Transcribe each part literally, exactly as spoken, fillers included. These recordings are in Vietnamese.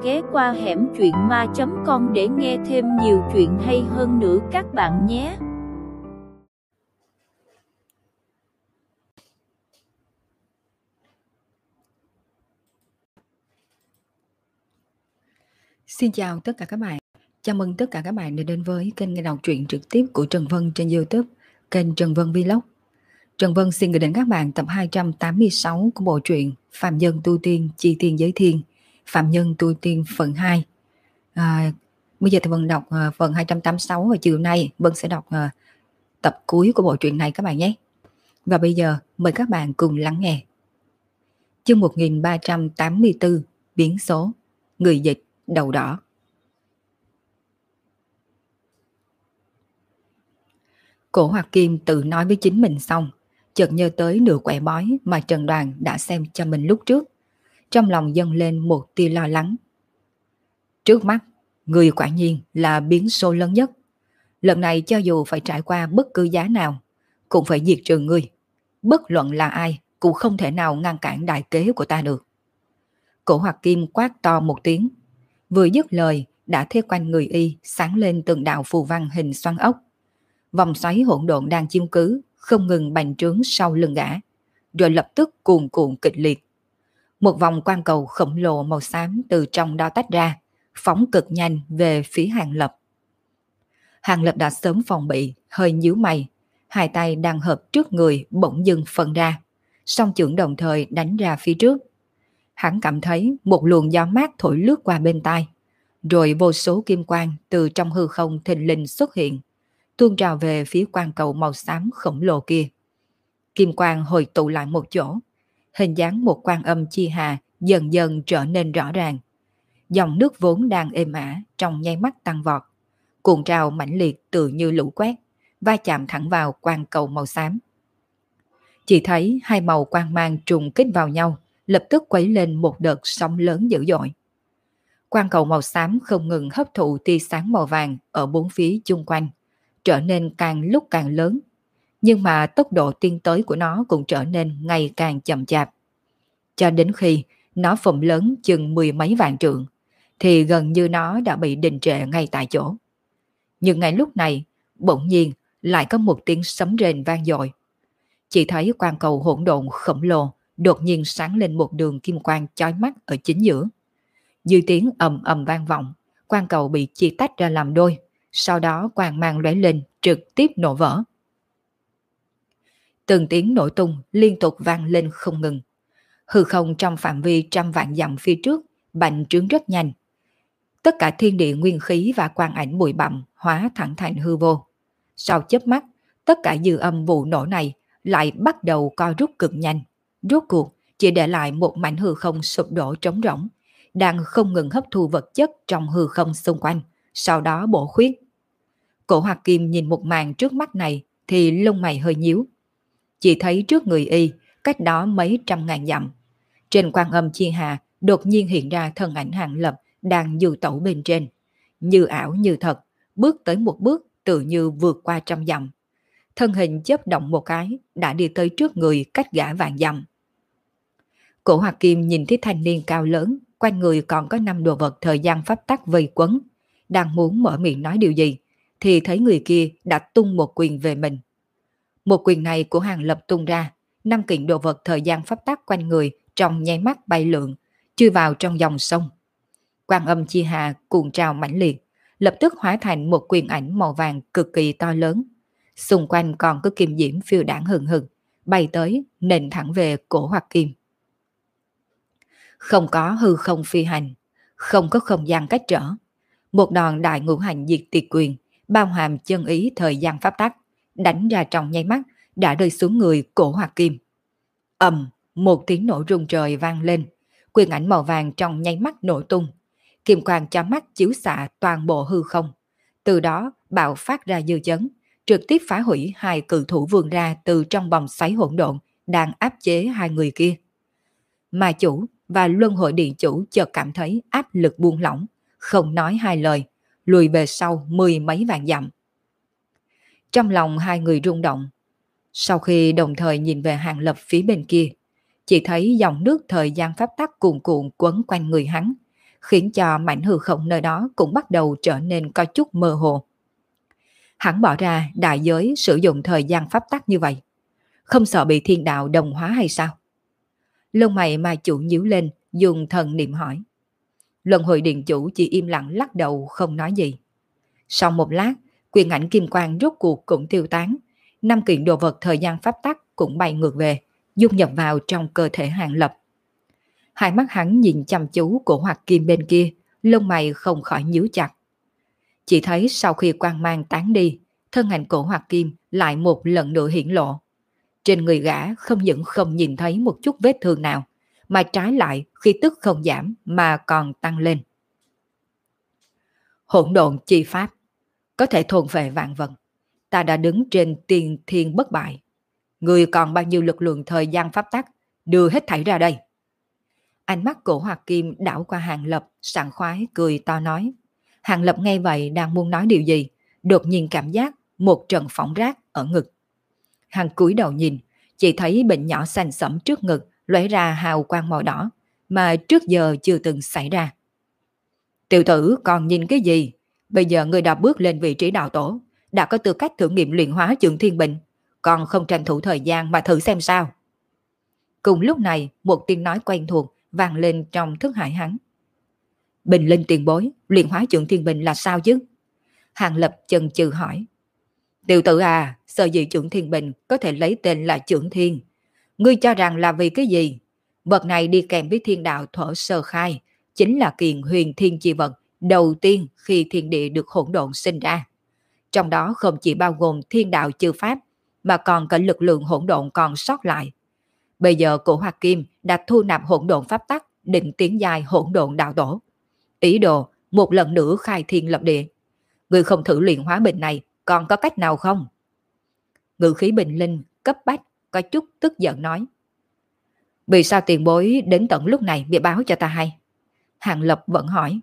ghé qua hẻm truyện ma chấm com để nghe thêm nhiều chuyện hay hơn nữa các bạn nhé. Xin chào tất cả các bạn. Chào mừng tất cả các bạn đã đến với kênh nghe đọc truyện trực tiếp của Trần Vân trên YouTube, kênh Trần Vân Vlog. Trần Vân xin gửi đến các bạn tập hai trăm tám mươi sáu của bộ truyện Phạm Nhân Tu Tiên Chi Tiên Giới Thiên, Phạm Nhân Tu Tiên phần hai. À, bây giờ thì Vân đọc uh, phần hai trăm tám mươi sáu và chiều nay Vân sẽ đọc uh, tập cuối của bộ truyện này các bạn nhé. Và bây giờ mời các bạn cùng lắng nghe. Chương một nghìn ba trăm tám mươi tư, biến số, người dịch đầu đỏ. Cổ Hoặc Kim tự nói với chính mình xong, chợt nhớ tới nửa quẻ bói mà Trần Đoàn đã xem cho mình lúc trước. Trong lòng dâng lên một tia lo lắng. Trước mắt, người quả nhiên là biến số lớn nhất. Lần này cho dù phải trải qua bất cứ giá nào, cũng phải diệt trừ người. Bất luận là ai cũng không thể nào ngăn cản đại kế của ta được. Cổ Hoặc Kim quát to một tiếng. Vừa dứt lời đã thấy quanh người y sáng lên từng đạo phù văn hình xoắn ốc. Vòng xoáy hỗn độn đang chiếm cứ không ngừng bành trướng sau lưng gã, rồi lập tức cuồn cuộn kịch liệt. Một vòng quang cầu khổng lồ màu xám từ trong đó tách ra, phóng cực nhanh về phía Hàng Lập. Hàng Lập đã sớm phòng bị, hơi nhíu mày, hai tay đang hợp trước người bỗng dưng phân ra, song chưởng đồng thời đánh ra phía trước. Hắn cảm thấy một luồng gió mát thổi lướt qua bên tai, rồi vô số kim quang từ trong hư không thình lình xuất hiện, tuôn trào về phía quang cầu màu xám khổng lồ kia. Kim quang hồi tụ lại một chỗ, hình dáng một quan âm chi hà dần dần trở nên rõ ràng. Dòng nước vốn đang êm ả trong nháy mắt tăng vọt, cuộn trào mãnh liệt tự như lũ quét, va chạm thẳng vào quang cầu màu xám. Chỉ thấy hai màu quang mang trùng kích vào nhau, lập tức quấy lên một đợt sóng lớn dữ dội. Quang cầu màu xám không ngừng hấp thụ tia sáng màu vàng ở bốn phía chung quanh, trở nên càng lúc càng lớn, nhưng mà tốc độ tiến tới của nó cũng trở nên ngày càng chậm chạp. Cho đến khi nó phồng lớn chừng mười mấy vạn trượng, thì gần như nó đã bị đình trệ ngay tại chỗ. Nhưng ngay lúc này, bỗng nhiên lại có một tiếng sấm rền vang dội. Chỉ thấy quang cầu hỗn độn khổng lồ đột nhiên sáng lên một đường kim quang chói mắt ở chính giữa. Dư tiếng ầm ầm vang vọng, quang cầu bị chia tách ra làm đôi, sau đó quang mang lóe lên trực tiếp nổ vỡ. Từng tiếng nổ tung liên tục vang lên không ngừng. Hư không trong phạm vi trăm vạn dặm phía trước bành trướng rất nhanh. Tất cả thiên địa nguyên khí và quang ảnh bụi bặm hóa thẳng thành hư vô. Sau chớp mắt, tất cả dư âm vụ nổ này lại bắt đầu co rút cực nhanh. Rốt cuộc chỉ để lại một mảnh hư không sụp đổ trống rỗng, đang không ngừng hấp thu vật chất trong hư không xung quanh, sau đó bổ khuyết. Cổ Hoặc Kim nhìn một màn trước mắt này thì lông mày hơi nhíu. Chỉ thấy trước người y, cách đó mấy trăm ngàn dặm, trên Quan Âm Chi Hà đột nhiên hiện ra thân ảnh Hàng Lập đang du tẩu bên trên, như ảo như thật, bước tới một bước tự như vượt qua trăm dặm. Thân hình chớp động một cái đã đi tới trước người cách gã vạn dặm. Cổ Hoặc Kim nhìn thấy thanh niên cao lớn, quanh người còn có năm đồ vật thời gian pháp tắc vây quấn, đang muốn mở miệng nói điều gì thì thấy người kia đã tung một quyền về mình. Một quyền này của Hàng Lập tung ra, năm kiện đồ vật thời gian pháp tắc quanh người trong nháy mắt bay lượn, chui vào trong dòng sông. Quan Âm Chi Hà cuồng trào mãnh liệt, lập tức hóa thành một quyền ảnh màu vàng cực kỳ to lớn. Xung quanh còn có kim diễm phiêu đãng hừng hực, bay tới nện thẳng về Cổ Hoặc Kim. Không có hư không phi hành, không có không gian cách trở. Một đòn đại ngũ hành diệt tiệt quyền, bao hàm chân ý thời gian pháp tắc, đánh ra trong nháy mắt đã rơi xuống người Cổ Hoặc Kim. Ầm, một tiếng nổ rung trời vang lên, quyền ảnh màu vàng trong nháy mắt nổ tung, kim quang chói mắt chiếu xạ toàn bộ hư không, từ đó bạo phát ra dư chấn, trực tiếp phá hủy hai cự thủ vươn ra từ trong vòng xoáy hỗn độn đang áp chế hai người kia. Ma chủ và Luân Hồi Điện chủ chợt cảm thấy áp lực buông lỏng, không nói hai lời, lùi về sau mười mấy vạn dặm. Trong lòng hai người rung động. Sau khi đồng thời nhìn về Hàng Lập phía bên kia, chỉ thấy dòng nước thời gian pháp tắc cuồn cuộn quấn quanh người hắn, khiến cho mảnh hư không nơi đó cũng bắt đầu trở nên có chút mơ hồ. Hắn bỏ ra đại giới sử dụng thời gian pháp tắc như vậy, không sợ bị thiên đạo đồng hóa hay sao? Lông mày ma chủ nhíu lên, dùng thần niệm hỏi. Luân hồi điện chủ chỉ im lặng lắc đầu không nói gì. Sau một lát, quyền ảnh kim quang rốt cuộc cũng tiêu tán, năm kiện đồ vật thời gian pháp tắc cũng bay ngược về, dung nhập vào trong cơ thể Hàng Lập. Hai mắt hắn nhìn chăm chú cổ Hoạt Kim bên kia, lông mày không khỏi nhíu chặt. Chỉ thấy sau khi quang mang tán đi, thân ảnh cổ Hoạt Kim lại một lần nữa hiển lộ. Trên người gã không những không nhìn thấy một chút vết thương nào, mà trái lại khi tức không giảm mà còn tăng lên. Hỗn độn chi pháp, có thể thôn phệ vạn vật. Ta đã đứng trên tiền thiên bất bại. Người còn bao nhiêu lực lượng thời gian pháp tắc, đưa hết thảy ra đây. Ánh mắt cổ Hoạt Kim đảo qua Hàng Lập, sảng khoái cười to nói. Hàng Lập nghe vậy đang muốn nói điều gì, đột nhiên cảm giác một trận phỏng rát ở ngực. Hắn cúi đầu nhìn, chỉ thấy bệnh nhỏ xanh sẫm trước ngực lóe ra hào quang màu đỏ, mà trước giờ chưa từng xảy ra. Tiểu tử còn nhìn cái gì? Bây giờ người đã bước lên vị trí đạo tổ, đã có tư cách thử nghiệm luyện hóa Chưởng Thiên Bình, còn không tranh thủ thời gian mà thử xem sao. Cùng lúc này, một tiếng nói quen thuộc vang lên trong thức hải hắn. Bình Linh tiền bối, luyện hóa Chưởng Thiên Bình là sao chứ? Hàng Lập chần chừ hỏi. Tiểu tử à, sở dĩ Chưởng Thiên Bình có thể lấy tên là Chưởng Thiên. Ngươi cho rằng là vì cái gì? Vật này đi kèm với thiên đạo thuở sơ khai, chính là kiện huyền thiên chi vật đầu tiên khi thiên địa được hỗn độn sinh ra. Trong đó không chỉ bao gồm thiên đạo chư pháp, mà còn cả lực lượng hỗn độn còn sót lại. Bây giờ cổ Hoạt Kim đã thu nạp hỗn độn pháp tắc, định tiến dài hỗn độn đạo tổ. Ý đồ một lần nữa khai thiên lập địa. Người không thử luyện hóa bệnh này còn có cách nào không? Ngự khí Bình Linh cấp bách có chút tức giận nói. Vì sao tiền bối đến tận lúc này bị báo cho ta hay? Hàng Lập vẫn hỏi.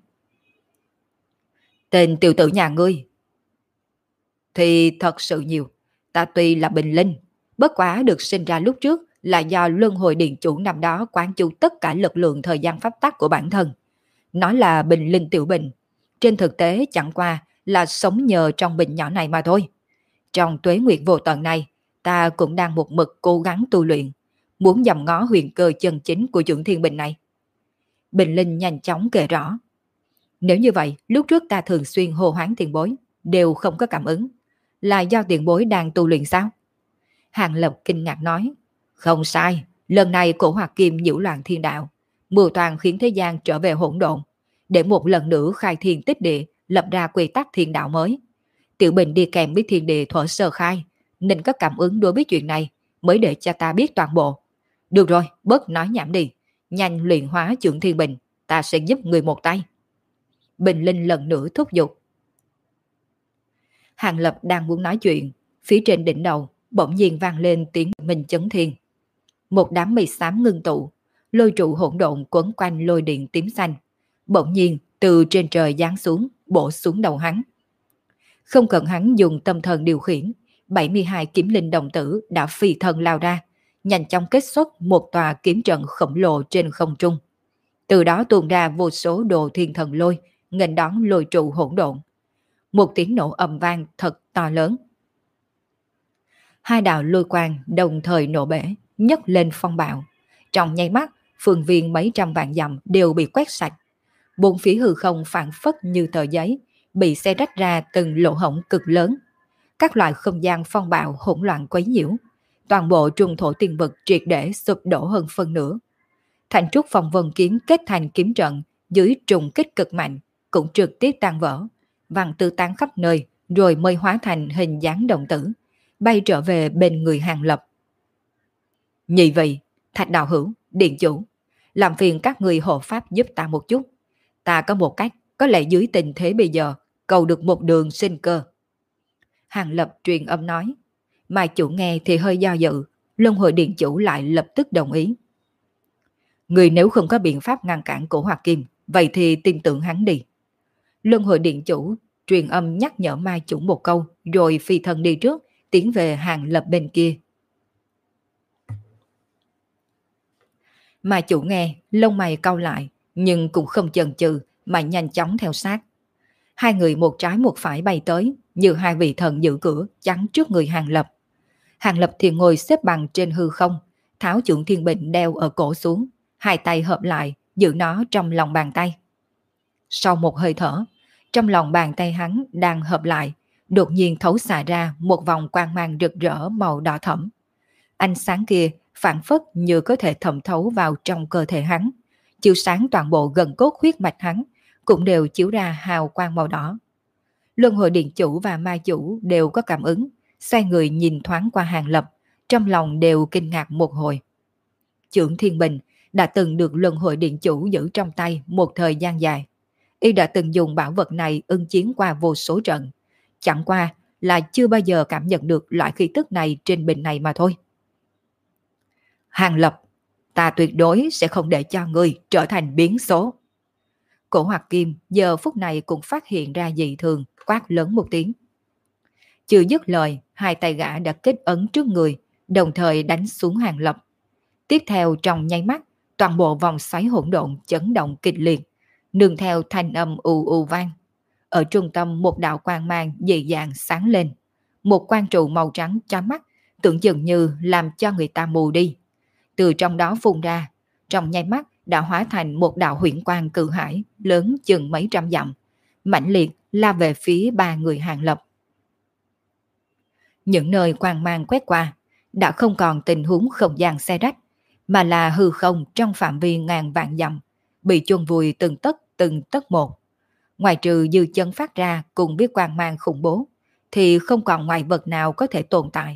Tên tiểu tử nhà ngươi thì thật sự nhiều. Ta tuy là Bình Linh, bất quá được sinh ra lúc trước là do luân hồi điện chủ năm đó quán chú tất cả lực lượng thời gian pháp tắc của bản thân. Nói là Bình Linh tiểu bình, trên thực tế chẳng qua là sống nhờ trong bình nhỏ này mà thôi. Trong tuế nguyệt vô tận này, ta cũng đang một mực cố gắng tu luyện, muốn dòm ngó huyền cơ chân chính của Chưởng Thiên Bình này. Bình Linh nhanh chóng kể rõ. Nếu như vậy, lúc trước ta thường xuyên hô hoán tiền bối, đều không có cảm ứng. Là do tiền bối đang tu luyện sao? Hàng Lập kinh ngạc nói. Không sai, lần này cổ Hoạt Kim nhiễu loạn thiên đạo, mưu toàn khiến thế gian trở về hỗn độn, để một lần nữa khai thiên tích địa, lập ra quy tắc thiên đạo mới. Tiểu Bình đi kèm với thiên địa thuở sơ khai, nên có cảm ứng đối với chuyện này, mới để cho ta biết toàn bộ. Được rồi, bớt nói nhảm đi, nhanh luyện hóa Chưởng Thiên Bình, ta sẽ giúp người một tay. Bình Linh lần nữa thúc giục. Hàng Lập đang muốn nói chuyện, phía trên đỉnh đầu bỗng nhiên vang lên tiếng minh chấn thiên. Một đám mây xám ngưng tụ, lôi trụ hỗn độn quấn quanh lôi điện tím xanh, bỗng nhiên từ trên trời giáng xuống, bổ xuống đầu hắn. Không cần hắn dùng tâm thần điều khiển, bảy mươi hai kiếm linh đồng tử đã phi thân lao ra, nhanh chóng kết xuất một tòa kiếm trận khổng lồ trên không trung. Từ đó tuôn ra vô số đồ thiên thần lôi, nghênh đón lôi trụ hỗn độn. Một tiếng nổ ầm vang thật to lớn. Hai đạo lôi quang đồng thời nổ bể, nhấc lên phong bạo. Trong nháy mắt, phương viên mấy trăm vạn dặm đều bị quét sạch. Bốn phía hư không phản phất như tờ giấy, bị xé rách ra từng lỗ hổng cực lớn. Các loại không gian phong bạo hỗn loạn quấy nhiễu. Toàn bộ trung thổ tiên vực triệt để sụp đổ hơn phân nửa. Thành trúc phong vân kiếm kết thành kiếm trận dưới trùng kích cực mạnh, cũng trực tiếp tan vỡ, văng tư tán khắp nơi, rồi mới hóa thành hình dáng đồng tử, bay trở về bên người Hàng Lập. Nhị vị, Thạch đạo hữu, điện chủ, làm phiền các người hộ pháp giúp ta một chút. Ta có một cách, có lẽ dưới tình thế bây giờ, cầu được một đường sinh cơ. Hàng Lập truyền âm nói, mà chủ nghe thì hơi do dự, luân hồi điện chủ lại lập tức đồng ý. Người nếu không có biện pháp ngăn cản cổ Hoạt Kim, vậy thì tin tưởng hắn đi. Luân hồi điện chủ truyền âm nhắc nhở ma chủ một câu, rồi phi thân đi trước, tiến về Hàng Lập bên kia. Ma chủ nghe, lông mày cau lại, nhưng cũng không chần chừ, mà nhanh chóng theo sát. Hai người một trái một phải bay tới, như hai vị thần giữ cửa chắn trước người Hàng Lập. Hàng Lập thì ngồi xếp bằng trên hư không, tháo Chưởng Thiên Bình đeo ở cổ xuống, hai tay hợp lại, giữ nó trong lòng bàn tay. Sau một hơi thở, trong lòng bàn tay hắn đang hợp lại, đột nhiên thấu xạ ra một vòng quang mang rực rỡ màu đỏ thẫm. Ánh sáng kia phản phất như có thể thẩm thấu vào trong cơ thể hắn, chiếu sáng toàn bộ gần cốt huyết mạch hắn, cũng đều chiếu ra hào quang màu đỏ. Luân hồi điện chủ và ma chủ đều có cảm ứng, xoay người nhìn thoáng qua Hàng Lập, trong lòng đều kinh ngạc một hồi. Chưởng Thiên Bình đã từng được Luân hồi điện chủ giữ trong tay một thời gian dài. Y đã từng dùng bảo vật này ưng chiến qua vô số trận, chẳng qua là chưa bao giờ cảm nhận được loại khí tức này trên bình này mà thôi. Hàng Lập, ta tuyệt đối sẽ không để cho ngươi trở thành biến số. Cổ Hoặc Kim giờ phút này cũng phát hiện ra dị thường, quát lớn một tiếng. Chưa dứt lời, hai tay gã đã kết ấn trước người, đồng thời đánh xuống Hàng Lập. Tiếp theo trong nháy mắt, toàn bộ vòng xoáy hỗn độn chấn động kịch liệt, nương theo thanh âm ù ù vang. Ở trung tâm một đạo quang mang dị dạng sáng lên, một quang trụ màu trắng chói mắt, tưởng chừng như làm cho người ta mù đi. Từ trong đó phun ra, trong nháy mắt đã hóa thành một đạo huyễn quang cự hải lớn chừng mấy trăm dặm, mãnh liệt la về phía ba người Hàng Lập. Những nơi quang mang quét qua đã không còn tình huống không gian xe rách, mà là hư không trong phạm vi ngàn vạn dặm, bị chôn vùi từng tấc từng tấc một. Ngoài trừ dư chân phát ra cùng biết quang mang khủng bố, thì không còn ngoại vật nào có thể tồn tại.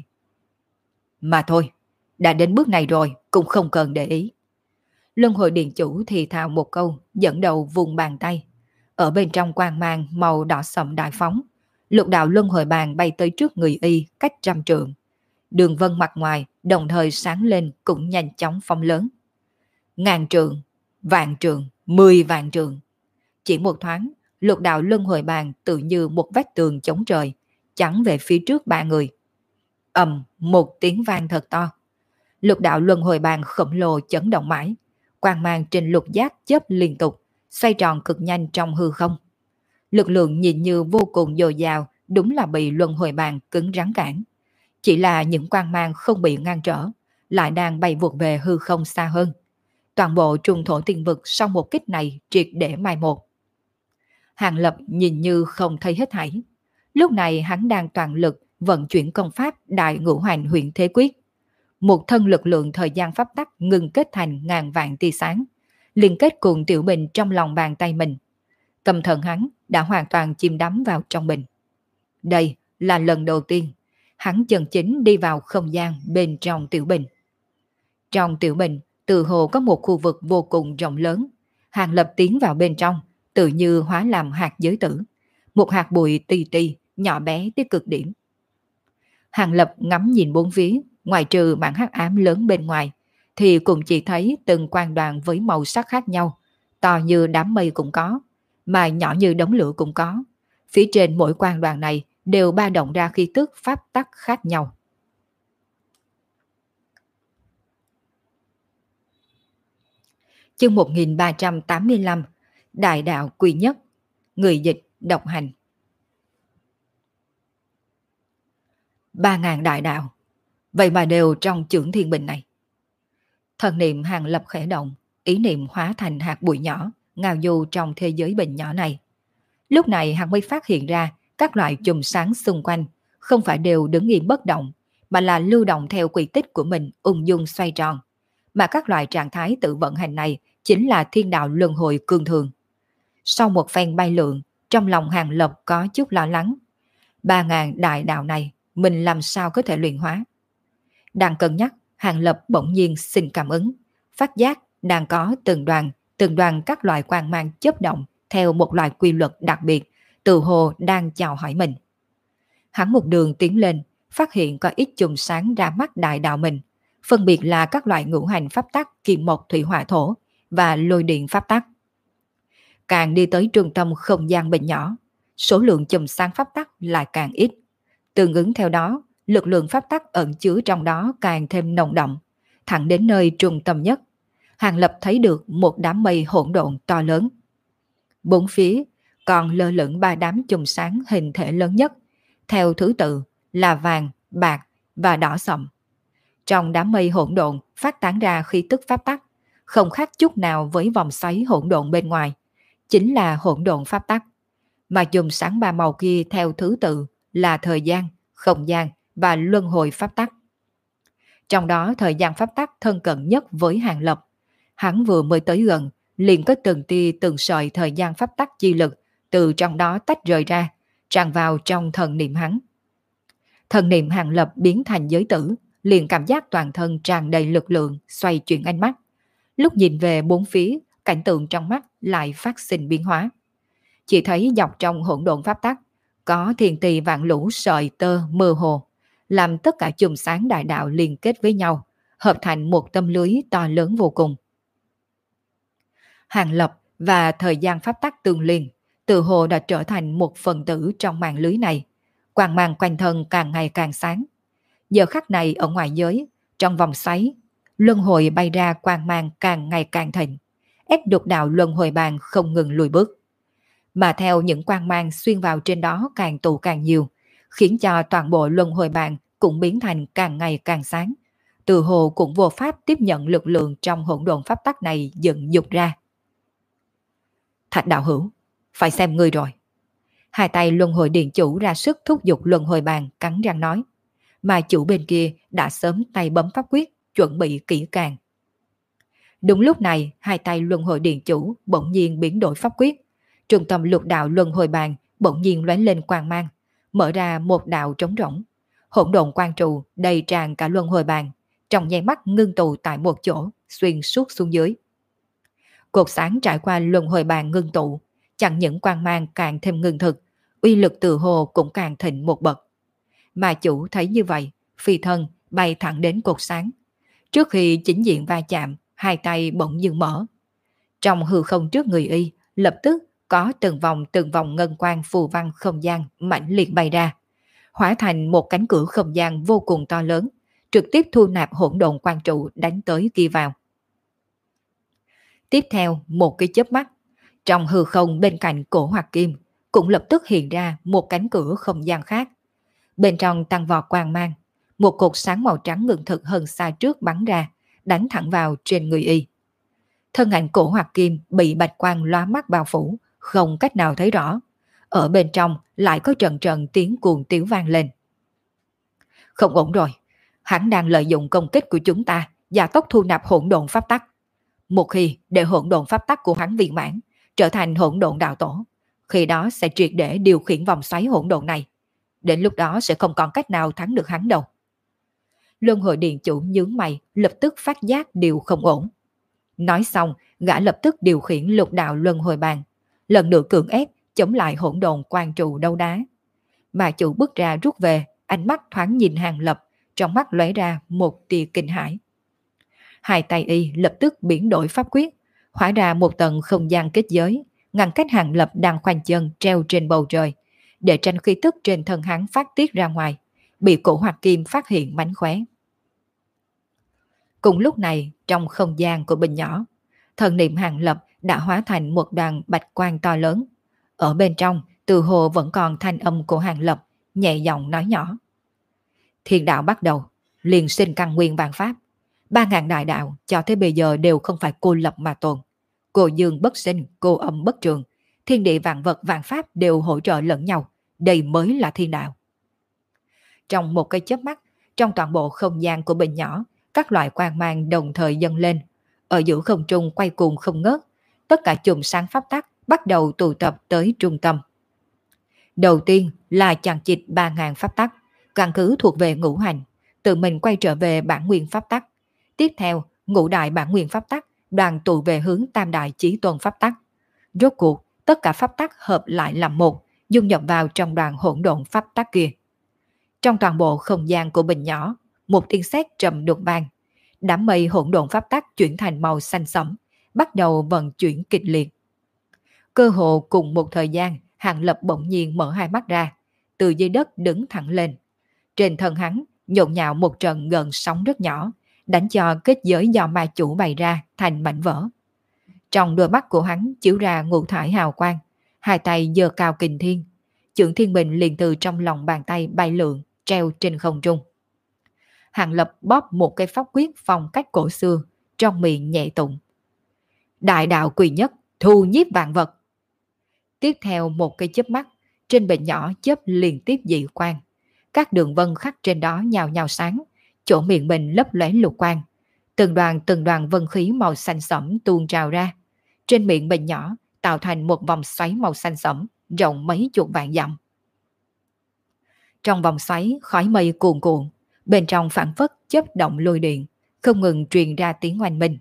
Mà thôi, đã đến bước này rồi cũng không cần để ý. Luân hồi điện chủ thì thào một câu, dẫn đầu vùng bàn tay. Ở bên trong quang mang màu đỏ sậm đại phóng, lục đạo luân hồi bàn bay tới trước người y cách trăm trượng. Đường vân mặt ngoài đồng thời sáng lên cũng nhanh chóng phóng lớn. Ngàn trượng, vạn trượng, mười vạn trượng. Chỉ một thoáng, lục đạo luân hồi bàn tự như một vách tường chống trời, chắn về phía trước ba người. Ầm, một tiếng vang thật to. Lục đạo luân hồi bàn khổng lồ chấn động mãi, quang mang trên lục giác chớp liên tục, xoay tròn cực nhanh trong hư không. Lực lượng nhìn như vô cùng dồi dào, đúng là bị luân hồi bàn cứng rắn cản. Chỉ là những quang mang không bị ngăn trở, lại đang bay vụt về hư không xa hơn. Toàn bộ trùng thổ tiên vực sau một kích này triệt để mai một. Hàng Lập nhìn như không thấy hết thảy. Lúc này hắn đang toàn lực vận chuyển công pháp Đại Ngũ Hành Huyền Thế Quyết. Một thân lực lượng thời gian pháp tắc ngừng kết thành ngàn vạn tia sáng, liên kết cùng tiểu bình trong lòng bàn tay mình. Tâm thần hắn đã hoàn toàn chìm đắm vào trong bình. Đây là lần đầu tiên hắn chân chính đi vào không gian bên trong tiểu bình. Trong tiểu bình, từ hồ có một khu vực vô cùng rộng lớn. Hàng Lập tiến vào bên trong, tự như hóa làm hạt giới tử. Một hạt bụi tì tì, nhỏ bé tới cực điểm. Hàng Lập ngắm nhìn bốn phía, ngoài trừ mảng hắc ám lớn bên ngoài, thì cũng chỉ thấy từng quang đoàn với màu sắc khác nhau, to như đám mây cũng có, mà nhỏ như đống lửa cũng có. Phía trên mỗi quang đoàn này đều ba động ra khí tức pháp tắc khác nhau. Chương một nghìn ba trăm tám mươi lăm, Đại đạo quy nhất. Người dịch độc hành. Ba ngàn đại đạo, vậy mà đều trong chưởng thiên bình này. Thần niệm Hàng Lập khẽ động, ý niệm hóa thành hạt bụi nhỏ, ngao du trong thế giới bình nhỏ này. Lúc này hắn mới phát hiện ra các loại chùm sáng xung quanh không phải đều đứng im bất động, mà là lưu động theo quy tích của mình ung dung xoay tròn. Mà các loại trạng thái tự vận hành này chính là thiên đạo luân hồi cương thường. Sau một phen bay lượn, trong lòng Hàng Lập có chút lo lắng. Ba ngàn đại đạo này mình làm sao có thể luyện hóa? Đang cân nhắc, Hàng Lập bỗng nhiên xin cảm ứng, phát giác đang có từng đoàn, từng đoàn các loại quang mang chớp động theo một loại quy luật đặc biệt, tự hồ đang chào hỏi mình. Hắn một đường tiến lên, phát hiện có ít chùm sáng ra mắt đại đạo mình, phân biệt là các loại ngũ hành pháp tắc kim mộc thủy hỏa thổ và lôi điện pháp tắc. Càng đi tới trung tâm không gian bình nhỏ, số lượng chùm sáng pháp tắc lại càng ít. Tương ứng theo đó, lực lượng pháp tắc ẩn chứa trong đó càng thêm nồng đậm, thẳng đến nơi trung tâm nhất. Hàng Lập thấy được một đám mây hỗn độn to lớn. Bốn phía còn lơ lửng ba đám chùm sáng hình thể lớn nhất, theo thứ tự là vàng, bạc và đỏ sậm. Trong đám mây hỗn độn phát tán ra khí tức pháp tắc, không khác chút nào với vòng xoáy hỗn độn bên ngoài, chính là hỗn độn pháp tắc. Mà chùm sáng ba màu kia theo thứ tự là thời gian, không gian và luân hồi pháp tắc. Trong đó thời gian pháp tắc thân cận nhất với Hàng Lập. Hắn vừa mới tới gần, liền có từng tia từng sợi thời gian pháp tắc chi lực từ trong đó tách rời ra, tràn vào trong thần niệm hắn. Thần niệm Hàng Lập biến thành giới tử, liền cảm giác toàn thân tràn đầy lực lượng, xoay chuyển ánh mắt. Lúc nhìn về bốn phía, cảnh tượng trong mắt lại phát sinh biến hóa. Chỉ thấy dọc trong hỗn độn pháp tắc, có thiên tỳ vạn lũ sợi tơ mơ hồ, làm tất cả chùm sáng đại đạo liên kết với nhau, hợp thành một tâm lưới to lớn vô cùng. Hàng Lập và thời gian pháp tắc tương liên, tự hồ đã trở thành một phần tử trong mạng lưới này. Quang mang quanh thân càng ngày càng sáng. Giờ khắc này ở ngoài giới, trong vòng xoáy, luân hồi bay ra quang mang càng ngày càng thịnh, ép đục đạo luân hồi bàn không ngừng lùi bước. Mà theo những quang mang xuyên vào trên đó càng tụ càng nhiều, khiến cho toàn bộ luân hồi bàn cũng biến thành càng ngày càng sáng. Từ hồ cũng vô pháp tiếp nhận lực lượng trong hỗn độn pháp tắc này dựng dục ra. Thạch đạo hữu, phải xem ngươi rồi. Hai tay luân hồi điện chủ ra sức thúc giục luân hồi bàn, cắn răng nói. Mà chủ bên kia đã sớm tay bấm pháp quyết, chuẩn bị kỹ càng. Đúng lúc này, hai tay luân hồi điện chủ bỗng nhiên biến đổi pháp quyết. Trung tâm lục đạo luân hồi bàn bỗng nhiên lóe lên quang mang, mở ra một đạo trống rỗng. Hỗn độn quang trụ đầy tràn cả luân hồi bàn, trong nháy mắt ngưng tụ tại một chỗ, xuyên suốt xuống dưới. Cột sáng trải qua luân hồi bàn ngưng tụ, chẳng những quang mang càng thêm ngưng thực, uy lực từ hồ cũng càng thịnh một bậc. Mà chủ thấy như vậy, phi thân bay thẳng đến cột sáng. Trước khi chính diện va chạm, hai tay bỗng dưng mở. Trong hư không trước người y, lập tức có từng vòng từng vòng ngân quang phù văn không gian mãnh liệt bay ra, hóa thành một cánh cửa không gian vô cùng to lớn, trực tiếp thu nạp hỗn độn quang trụ đánh tới kia vào. Tiếp theo một cái chớp mắt, trong hư không bên cạnh cổ Hoạt Kim cũng lập tức hiện ra một cánh cửa không gian khác. Bên trong tăng vọt quang mang, một cột sáng màu trắng ngưng thực hơn xa trước bắn ra, đánh thẳng vào trên người y. Thân ảnh cổ Hoạt Kim bị bạch quang lóa mắt bao phủ, không cách nào thấy rõ. Ở bên trong lại có trận trận tiếng cuồng tiếu vang lên. Không ổn rồi, hắn đang lợi dụng công kích của chúng ta gia tốc thu nạp hỗn độn pháp tắc. Một khi để hỗn độn pháp tắc của hắn viên mãn, trở thành hỗn độn đạo tổ, khi đó sẽ triệt để điều khiển vòng xoáy hỗn độn này. Đến lúc đó sẽ không còn cách nào thắng được hắn đâu. Luân hồi điện chủ nhướng mày, lập tức phát giác điều không ổn. Nói xong, gã lập tức điều khiển lục đạo luân hồi bàn, lần nữa cưỡng ép chống lại hỗn độn quang trụ đấu đá. Mà chủ bước ra rút về, ánh mắt thoáng nhìn Hàng Lập, trong mắt lóe ra một tia kinh hãi. Hai tay y lập tức biến đổi pháp quyết, hóa ra một tầng không gian kết giới, ngăn cách Hàng Lập đang khoanh chân treo trên bầu trời, để tranh khí tức trên thân hắn phát tiết ra ngoài, bị cổ Hoạt Kim phát hiện mánh khóe. Cùng lúc này, trong không gian của bình nhỏ, thần niệm Hàng Lập đã hóa thành một đoàn bạch quang to lớn. Ở bên trong, từ hồ vẫn còn thanh âm của Hàng Lập, nhẹ giọng nói nhỏ. Thiên đạo bắt đầu, liền sinh căn nguyên vạn pháp. Ba ngàn đại đạo cho tới bây giờ đều không phải cô lập mà tồn. Cô dương bất sinh, cô âm bất trường. Thiên địa vạn vật vạn pháp đều hỗ trợ lẫn nhau. Đây mới là thiên đạo. Trong một cái chớp mắt, trong toàn bộ không gian của bình nhỏ, các loại quang mang đồng thời dâng lên. Ở giữa không trung quay cuồng không ngớt, tất cả chùm sáng pháp tắc bắt đầu tụ tập tới trung tâm. Đầu tiên là chằng chịt ba ngàn pháp tắc, căn cứ thuộc về ngũ hành, tự mình quay trở về bản nguyên pháp tắc. Tiếp theo, ngũ đại bản nguyên pháp tắc đoàn tụ về hướng tam đại chí tôn pháp tắc. Rốt cuộc, tất cả pháp tắc hợp lại làm một, dung nhập vào trong đoàn hỗn độn pháp tắc kia. Trong toàn bộ không gian của bình nhỏ, một tiếng sét trầm đục vang. Đám mây hỗn độn pháp tắc chuyển thành màu xanh sẫm, bắt đầu vận chuyển kịch liệt. Cơ hồ cùng một thời gian, Hàng Lập bỗng nhiên mở hai mắt ra, từ dưới đất đứng thẳng lên. Trên thân hắn nhộn nhạo một trận gợn sóng rất nhỏ, đánh cho kết giới do ma chủ bày ra thành mảnh vỡ. Trong đôi mắt của hắn chiếu ra ngũ thải hào quang, hai tay giơ cao kình thiên, chưởng thiên bình liền từ trong lòng bàn tay bay lượn, treo trên không trung. Hàng Lập bóp một cái pháp quyết phong cách cổ xưa, trong miệng nhẹ tụng: Đại đạo quỳ nhất, thu nhiếp vạn vật. Tiếp theo một cái chớp mắt, trên bình nhỏ chớp liên tiếp dị quang. Các đường vân khắc trên đó nhào nhào sáng, chỗ miệng bình lấp lóe lục quang. Từng đoàn từng đoàn vân khí màu xanh sẫm tuôn trào ra. Trên miệng bình nhỏ tạo thành một vòng xoáy màu xanh sẫm, rộng mấy chục vạn dặm. Trong vòng xoáy khói mây cuồn cuộn, bên trong phảng phất chớp động lôi điện, không ngừng truyền ra tiếng oanh minh.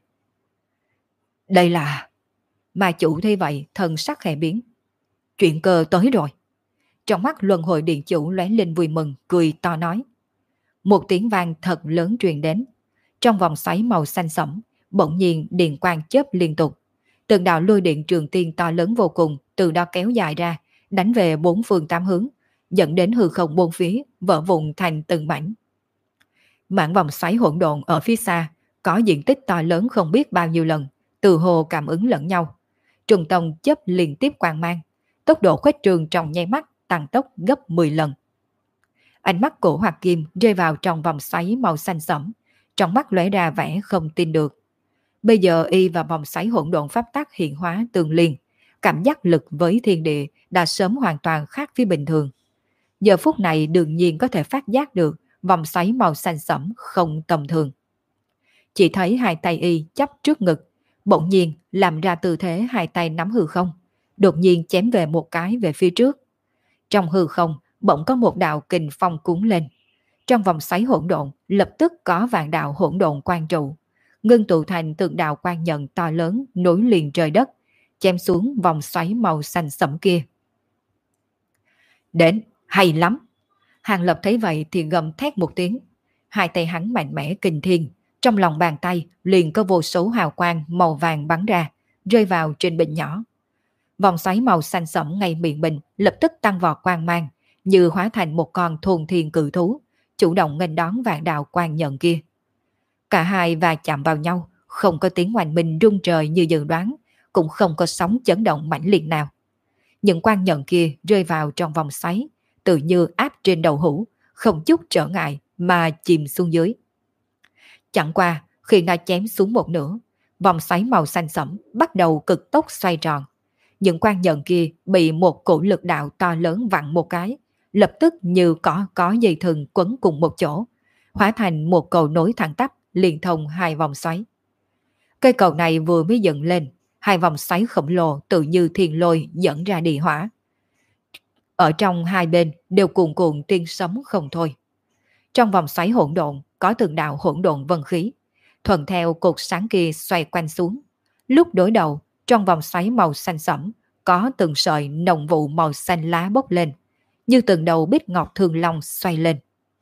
Đây là... Mà chủ thấy vậy thần sắc khẽ biến. Chuyện cơ tới rồi. Trong mắt luân hồi điện chủ lóe lên vui mừng, cười to nói. Một tiếng vang thật lớn truyền đến. Trong vòng xoáy màu xanh sẫm, bỗng nhiên điện quang chớp liên tục. Từng đạo lôi điện trường tiên to lớn vô cùng từ đó kéo dài ra, đánh về bốn phương tám hướng, dẫn đến hư không bốn phía vỡ vụn thành từng mảnh. Mảng vòng xoáy hỗn độn ở phía xa có diện tích to lớn không biết bao nhiêu lần, từ hồ cảm ứng lẫn nhau. Trung tâm chớp liên tiếp quang mang, tốc độ khuếch trường trong nháy mắt tăng tốc gấp mười lần. Ánh mắt cổ Hoạt Kim rơi vào trong vòng xoáy màu xanh sẫm, trong mắt lóe ra vẻ không tin được. Bây giờ y và vòng xoáy hỗn độn pháp tắc hiện hóa tương liên, cảm giác lực với thiên địa đã sớm hoàn toàn khác với bình thường. Giờ phút này đương nhiên có thể phát giác được vòng xoáy màu xanh sẫm không tầm thường. Chỉ thấy hai tay y chắp trước ngực, bỗng nhiên làm ra tư thế hai tay nắm hư không, đột nhiên chém về một cái về phía trước. Trong hư không bỗng có một đạo kình phong cuốn lên. Trong vòng xoáy hỗn độn lập tức có vạn đạo hỗn độn quang trụ, ngưng tụ thành tượng đạo quang nhận to lớn nối liền trời đất, chém xuống vòng xoáy màu xanh sẫm kia. Đến, hay lắm! Hàng Lập thấy vậy thì gầm thét một tiếng. Hai tay hắn mạnh mẽ kinh thiên, trong lòng bàn tay liền có vô số hào quang màu vàng bắn ra, rơi vào trên bình nhỏ. Vòng xoáy màu xanh sẫm ngay miệng bình lập tức tăng vọt quang mang, như hóa thành một con thôn thiên cự thú, chủ động nghênh đón vạn đạo quang nhận kia. Cả hai va chạm vào nhau, không có tiếng oanh minh rung trời như dự đoán, cũng không có sóng chấn động mãnh liệt nào. Những quang nhận kia rơi vào trong vòng xoáy, tự như áp trên đầu hũ, không chút trở ngại mà chìm xuống dưới. Chẳng qua, khi nó chém xuống một nửa, vòng xoáy màu xanh sẫm bắt đầu cực tốc xoay tròn. Những quang nhận kia bị một cổ lực đạo to lớn vặn một cái, lập tức như có có dây thừng quấn cùng một chỗ, hóa thành một cầu nối thẳng tắp liên thông hai vòng xoáy. Cây cầu này vừa mới dựng lên, hai vòng xoáy khổng lồ tự như thiên lôi dẫn ra địa hỏa. Ở trong hai bên đều cuồn cuộn tiên sấm không thôi. Trong vòng xoáy hỗn độn có từng đạo hỗn độn vân khí, thuận theo cột sáng kia xoay quanh xuống. Lúc đối đầu, trong vòng xoáy màu xanh sẫm có từng sợi nồng vụ màu xanh lá bốc lên, như từng đầu bích ngọc thường long xoay lên.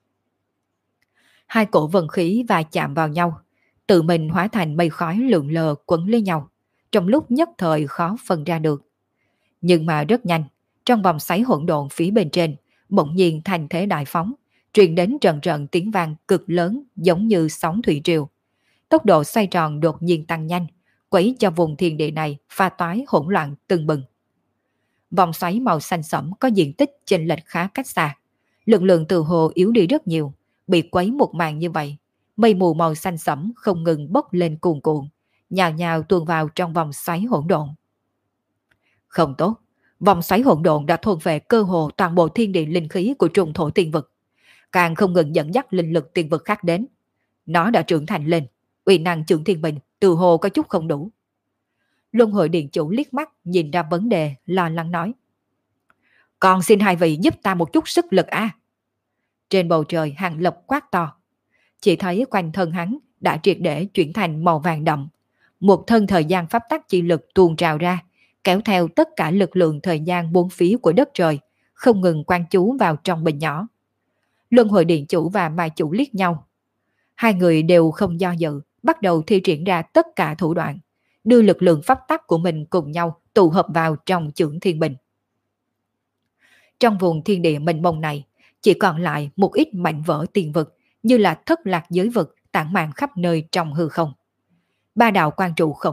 Hai cổ vân khí va chạm vào nhau, tự mình hóa thành mây khói lượn lờ quấn lấy nhau, trong lúc nhất thời khó phân ra được. Nhưng mà rất nhanh, trong vòng xoáy hỗn độn phía bên trên, bỗng nhiên thành thế đại phóng, truyền đến trận trận tiếng vang cực lớn giống như sóng thủy triều. Tốc độ xoay tròn đột nhiên tăng nhanh, quấy cho vùng thiên địa này pha toái hỗn loạn từng bừng. Vòng xoáy màu xanh sẫm có diện tích chênh lệch khá cách xa, lực lượng từ hồ yếu đi rất nhiều, bị quấy một màn như vậy, mây mù màu xanh sẫm không ngừng bốc lên cuồn cuộn, nhào nhào tuôn vào trong vòng xoáy hỗn độn. Không tốt, vòng xoáy hỗn độn đã thôn về cơ hồ toàn bộ thiên địa linh khí của trùng thổ tiên vực, càng không ngừng dẫn dắt linh lực tiên vực khác đến. Nó đã trưởng thành lên, uy năng trưởng thiên bình từ hồ có chút không đủ. Luân hồi điện chủ liếc mắt nhìn ra vấn đề, lo lắng nói. Còn xin hai vị giúp ta một chút sức lực a. Trên bầu trời Hàng Lập quát to. Chỉ thấy quanh thân hắn đã triệt để chuyển thành màu vàng đậm. Một thân thời gian pháp tắc chi lực tuôn trào ra, kéo theo tất cả lực lượng thời gian bốn phía của đất trời, không ngừng quan chú vào trong bình nhỏ. Luân hồi điện chủ và Mai chủ liếc nhau. Hai người đều không do dự, bắt đầu thi triển ra tất cả thủ đoạn, đưa lực lượng pháp tắc của mình cùng nhau tụ hợp vào trong chưởng thiên bình. Trong vùng thiên địa mênh mông này, chỉ còn lại một ít mảnh vỡ tiền vực, như là thất lạc giới vực tản mạn khắp nơi trong hư không. Ba đạo quang trụ khổng lồ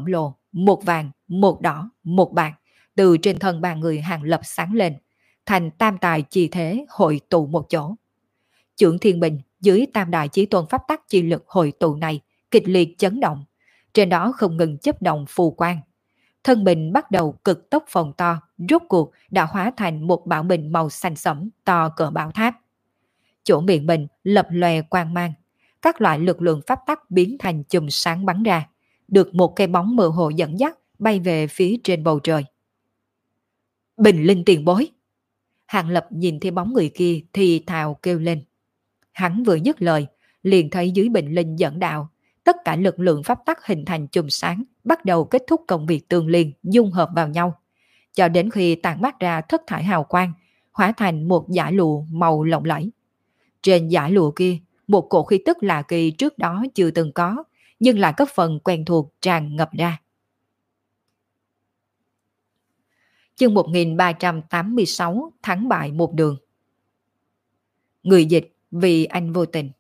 một vàng, một đỏ, một bạc, từ trên thân ba người Hàng Lập sáng lên, thành tam tài chi thế hội tụ một chỗ. Chưởng Thiên Bình dưới tam đại chí tôn pháp tắc chi lực hội tụ này kịch liệt chấn động, trên đó không ngừng chấp động phù quang. Thân bình bắt đầu cực tốc phồng to, rốt cuộc đã hóa thành một bảo bình màu xanh sẫm to cỡ bảo tháp. Chỗ miệng bình lập lòe quang mang, các loại lực lượng pháp tắc biến thành chùm sáng bắn ra, được một cây bóng mơ hồ dẫn dắt bay về phía trên bầu trời. Bình linh tiền bối! Hàng Lập nhìn thấy bóng người kia thì thào kêu lên. Hắn vừa dứt lời, liền thấy dưới bình linh dẫn đạo, tất cả lực lượng pháp tắc hình thành chùm sáng bắt đầu kết thúc công việc tương liên dung hợp vào nhau, cho đến khi tản mát ra thất thải hào quang, hóa thành một dải lụa màu lộng lẫy. Trên dải lụa kia, một cổ khí tức lạ kỳ trước đó chưa từng có, nhưng lại có phần quen thuộc tràn ngập ra. Chương một nghìn ba trăm tám mươi sáu, thắng bại một đường. Người dịch vì anh vô tình.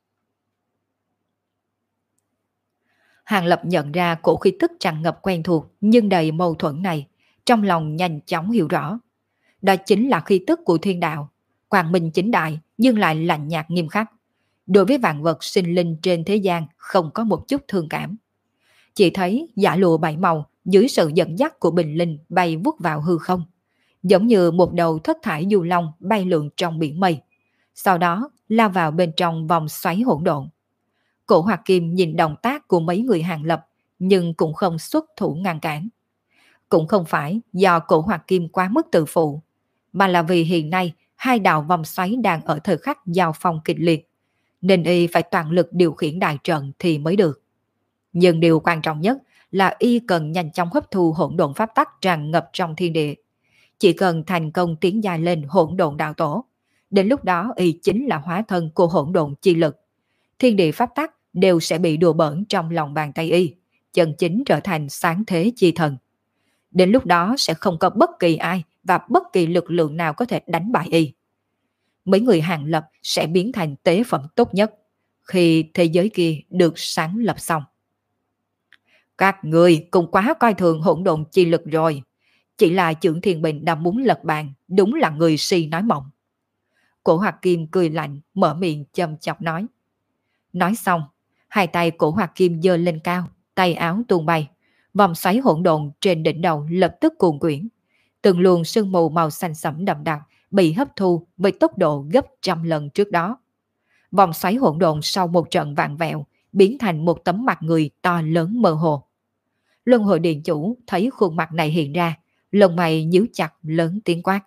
Hàng Lập nhận ra cổ khí tức tràn ngập quen thuộc nhưng đầy mâu thuẫn này, trong lòng nhanh chóng hiểu rõ. Đó chính là khí tức của thiên đạo, quang minh chính đại nhưng lại lạnh nhạt nghiêm khắc. Đối với vạn vật sinh linh trên thế gian không có một chút thương cảm. Chỉ thấy giả lụa bảy màu dưới sự dẫn dắt của bình linh bay vút vào hư không, giống như một đầu thất thải du long bay lượn trong biển mây, sau đó lao vào bên trong vòng xoáy hỗn độn. Cổ Hoạt Kim nhìn động tác của mấy người Hàng Lập, nhưng cũng không xuất thủ ngăn cản. Cũng không phải do Cổ Hoạt Kim quá mức tự phụ, mà là vì hiện nay hai đạo vòng xoáy đang ở thời khắc giao phong kịch liệt, nên y phải toàn lực điều khiển đại trận thì mới được. Nhưng điều quan trọng nhất là y cần nhanh chóng hấp thu hỗn độn pháp tắc tràn ngập trong thiên địa. Chỉ cần thành công tiến giai lên hỗn độn đạo tổ, đến lúc đó y chính là hóa thân của hỗn độn chi lực. Thiên địa pháp tắc đều sẽ bị đùa bỡn trong lòng bàn tay y, chân chính trở thành sáng thế chi thần. Đến lúc đó sẽ không có bất kỳ ai và bất kỳ lực lượng nào có thể đánh bại y. Mấy người Hàng Lập sẽ biến thành tế phẩm tốt nhất khi thế giới kia được sáng lập xong. Các người cũng quá coi thường hỗn độn chi lực rồi. Chỉ là Chưởng Thiên Bình đã muốn lật bàn, đúng là người si nói mộng. Cổ Hoạt Kim cười lạnh, mở miệng châm chọc nói. Nói xong, hai tay Cổ Hoạt Kim giơ lên cao, tay áo tung bay, vòng xoáy hỗn độn trên đỉnh đầu lập tức cuồn quyển. Từng luồng sương mù màu xanh sẫm đậm đặc bị hấp thu với tốc độ gấp trăm lần trước đó. Vòng xoáy hỗn độn sau một trận vạn vẹo biến thành một tấm mặt người to lớn mơ hồ. Luân Hồi Điện Chủ thấy khuôn mặt này hiện ra, lông mày nhíu chặt, lớn tiếng quát.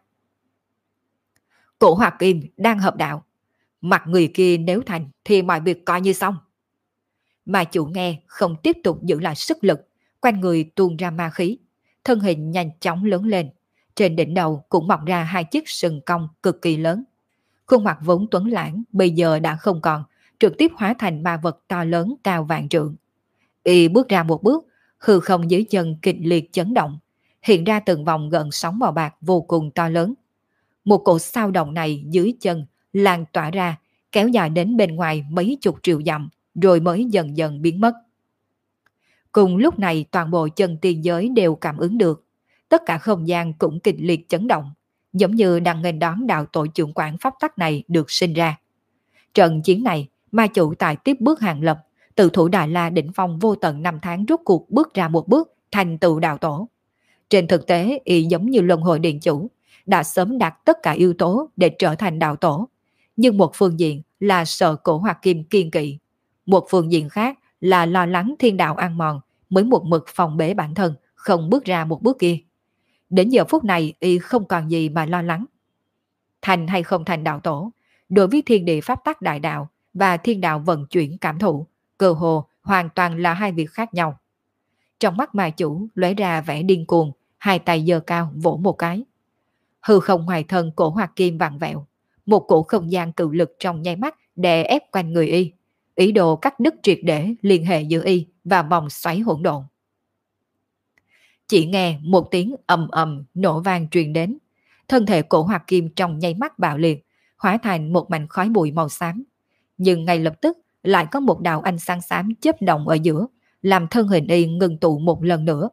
Cổ Hoạt Kim đang hợp đạo, mặt người kia nếu thành thì mọi việc coi như xong. Mà chủ nghe không tiếp tục giữ lại sức lực, quanh người tuôn ra ma khí, thân hình nhanh chóng lớn lên, trên đỉnh đầu cũng mọc ra hai chiếc sừng cong cực kỳ lớn. Khuôn mặt vốn tuấn lãng bây giờ đã không còn, trực tiếp hóa thành ma vật to lớn cao vạn trượng. Y bước ra một bước, hư không dưới chân kịch liệt chấn động, hiện ra từng vòng gợn sóng màu bạc vô cùng to lớn. Một cỗ sao động này dưới chân lan tỏa ra, kéo dài đến bên ngoài mấy chục triệu dặm, rồi mới dần dần biến mất. Cùng lúc này toàn bộ chân tiên giới đều cảm ứng được, tất cả không gian cũng kịch liệt chấn động, giống như đang nghênh đón đạo tổ trưởng quản pháp tắc này được sinh ra. Trận chiến này, ma chủ tại tiếp bước Hàng Lập, tự thủ Đại La đỉnh phong vô tận năm tháng rốt cuộc bước ra một bước thành tựu đạo tổ. Trên thực tế, y giống như Luân Hồi Điện Chủ, đã sớm đạt tất cả yếu tố để trở thành đạo tổ. Nhưng một phương diện là sợ Cổ Hoạt Kim kiên kỵ, một phương diện khác là lo lắng thiên đạo ăn mòn, mới một mực phòng bế bản thân, không bước ra một bước kia. Đến giờ phút này y không còn gì mà lo lắng. Thành hay không thành đạo tổ, đối với thiên địa pháp tắc đại đạo và thiên đạo vận chuyển cảm thụ, cơ hồ hoàn toàn là hai việc khác nhau. Trong mắt ma chủ lóe ra vẻ điên cuồng, hai tay giơ cao vỗ một cái. Hư không ngoài thân Cổ Hoạt Kim vặn vẹo, một cổ không gian cự lực trong nháy mắt đè ép quanh người y, ý đồ cắt đứt triệt để liên hệ giữa y và vòng xoáy hỗn độn. Chỉ nghe một tiếng ầm ầm nổ vang truyền đến, thân thể Cổ Hoạt Kim trong nháy mắt bạo liệt, hóa thành một mảnh khói bụi màu xám. Nhưng ngay lập tức lại có một đạo ánh sáng xám chớp động ở giữa, làm thân hình y ngừng tụ một lần nữa.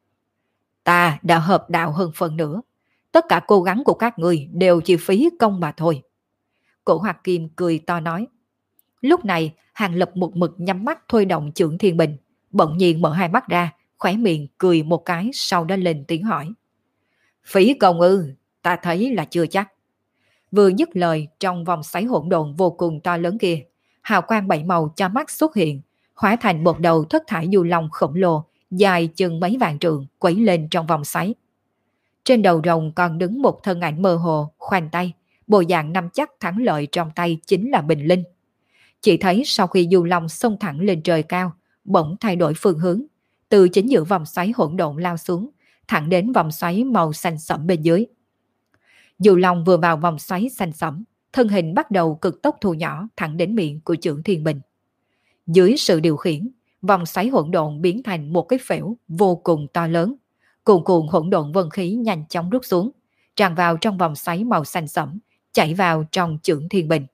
Ta đã hợp đạo hơn phần nữa. Tất cả cố gắng của các người đều chỉ phí công mà thôi. Cổ Hoạt Kim cười to nói. Lúc này, Hàng Lập một mực nhắm mắt thôi động chưởng thiên bình, bỗng nhiên mở hai mắt ra, khóe miệng cười một cái, sau đó lên tiếng hỏi. Phí công ư, ta thấy là chưa chắc. Vừa dứt lời, trong vòng xoáy hỗn độn vô cùng to lớn kia, hào quang bảy màu cho mắt xuất hiện, hóa thành một đầu thất thải du long khổng lồ, dài chừng mấy vạn trượng, quấy lên trong vòng xoáy. Trên đầu rồng còn đứng một thân ảnh mơ hồ, khoanh tay, bộ dạng nắm chắc thắng lợi trong tay chính là Bình Linh. Chỉ thấy sau khi du long xông thẳng lên trời cao, bỗng thay đổi phương hướng, từ chính giữa vòng xoáy hỗn độn lao xuống, thẳng đến vòng xoáy màu xanh sẫm bên dưới. Du long vừa vào vòng xoáy xanh sẫm, thân hình bắt đầu cực tốc thu nhỏ thẳng đến miệng của chưởng thiên bình. Dưới sự điều khiển, vòng xoáy hỗn độn biến thành một cái phễu vô cùng to lớn, cuồn cuộn hỗn độn vân khí nhanh chóng rút xuống, tràn vào trong vòng xoáy màu xanh sẫm, chảy vào trong chưởng thiên bình.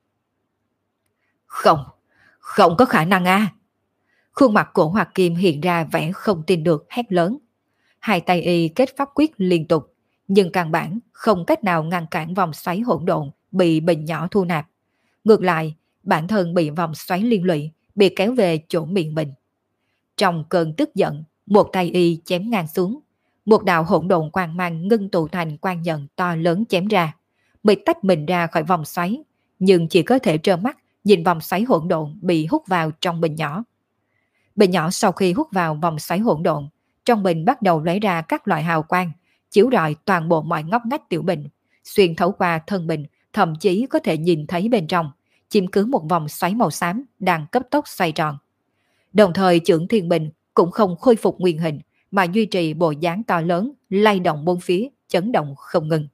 Không, không có khả năng a! À. Khuôn mặt của Hoạt Kim hiện ra vẻ không tin được, hét lớn. Hai tay y kết pháp quyết liên tục, nhưng căn bản không cách nào ngăn cản vòng xoáy hỗn độn bị bình nhỏ thu nạp. Ngược lại, bản thân bị vòng xoáy liên lụy, bị kéo về chỗ miệng mình. Trong cơn tức giận, một tay y chém ngang xuống, một đạo hỗn độn quang mang ngưng tụ thành quang nhận to lớn chém ra, bị tách mình ra khỏi vòng xoáy, nhưng chỉ có thể trơ mắt nhìn vòng xoáy hỗn độn bị hút vào trong bình nhỏ. Bình nhỏ sau khi hút vào vòng xoáy hỗn độn, trong bình bắt đầu lấy ra các loại hào quang, chiếu rọi toàn bộ mọi ngóc ngách tiểu bình, xuyên thấu qua thân bình, thậm chí có thể nhìn thấy bên trong, chiếm cứ một vòng xoáy màu xám đang cấp tốc xoay tròn. Đồng thời chưởng thiên bình cũng không khôi phục nguyên hình, mà duy trì bộ dáng to lớn, lay động bốn phía, chấn động không ngừng.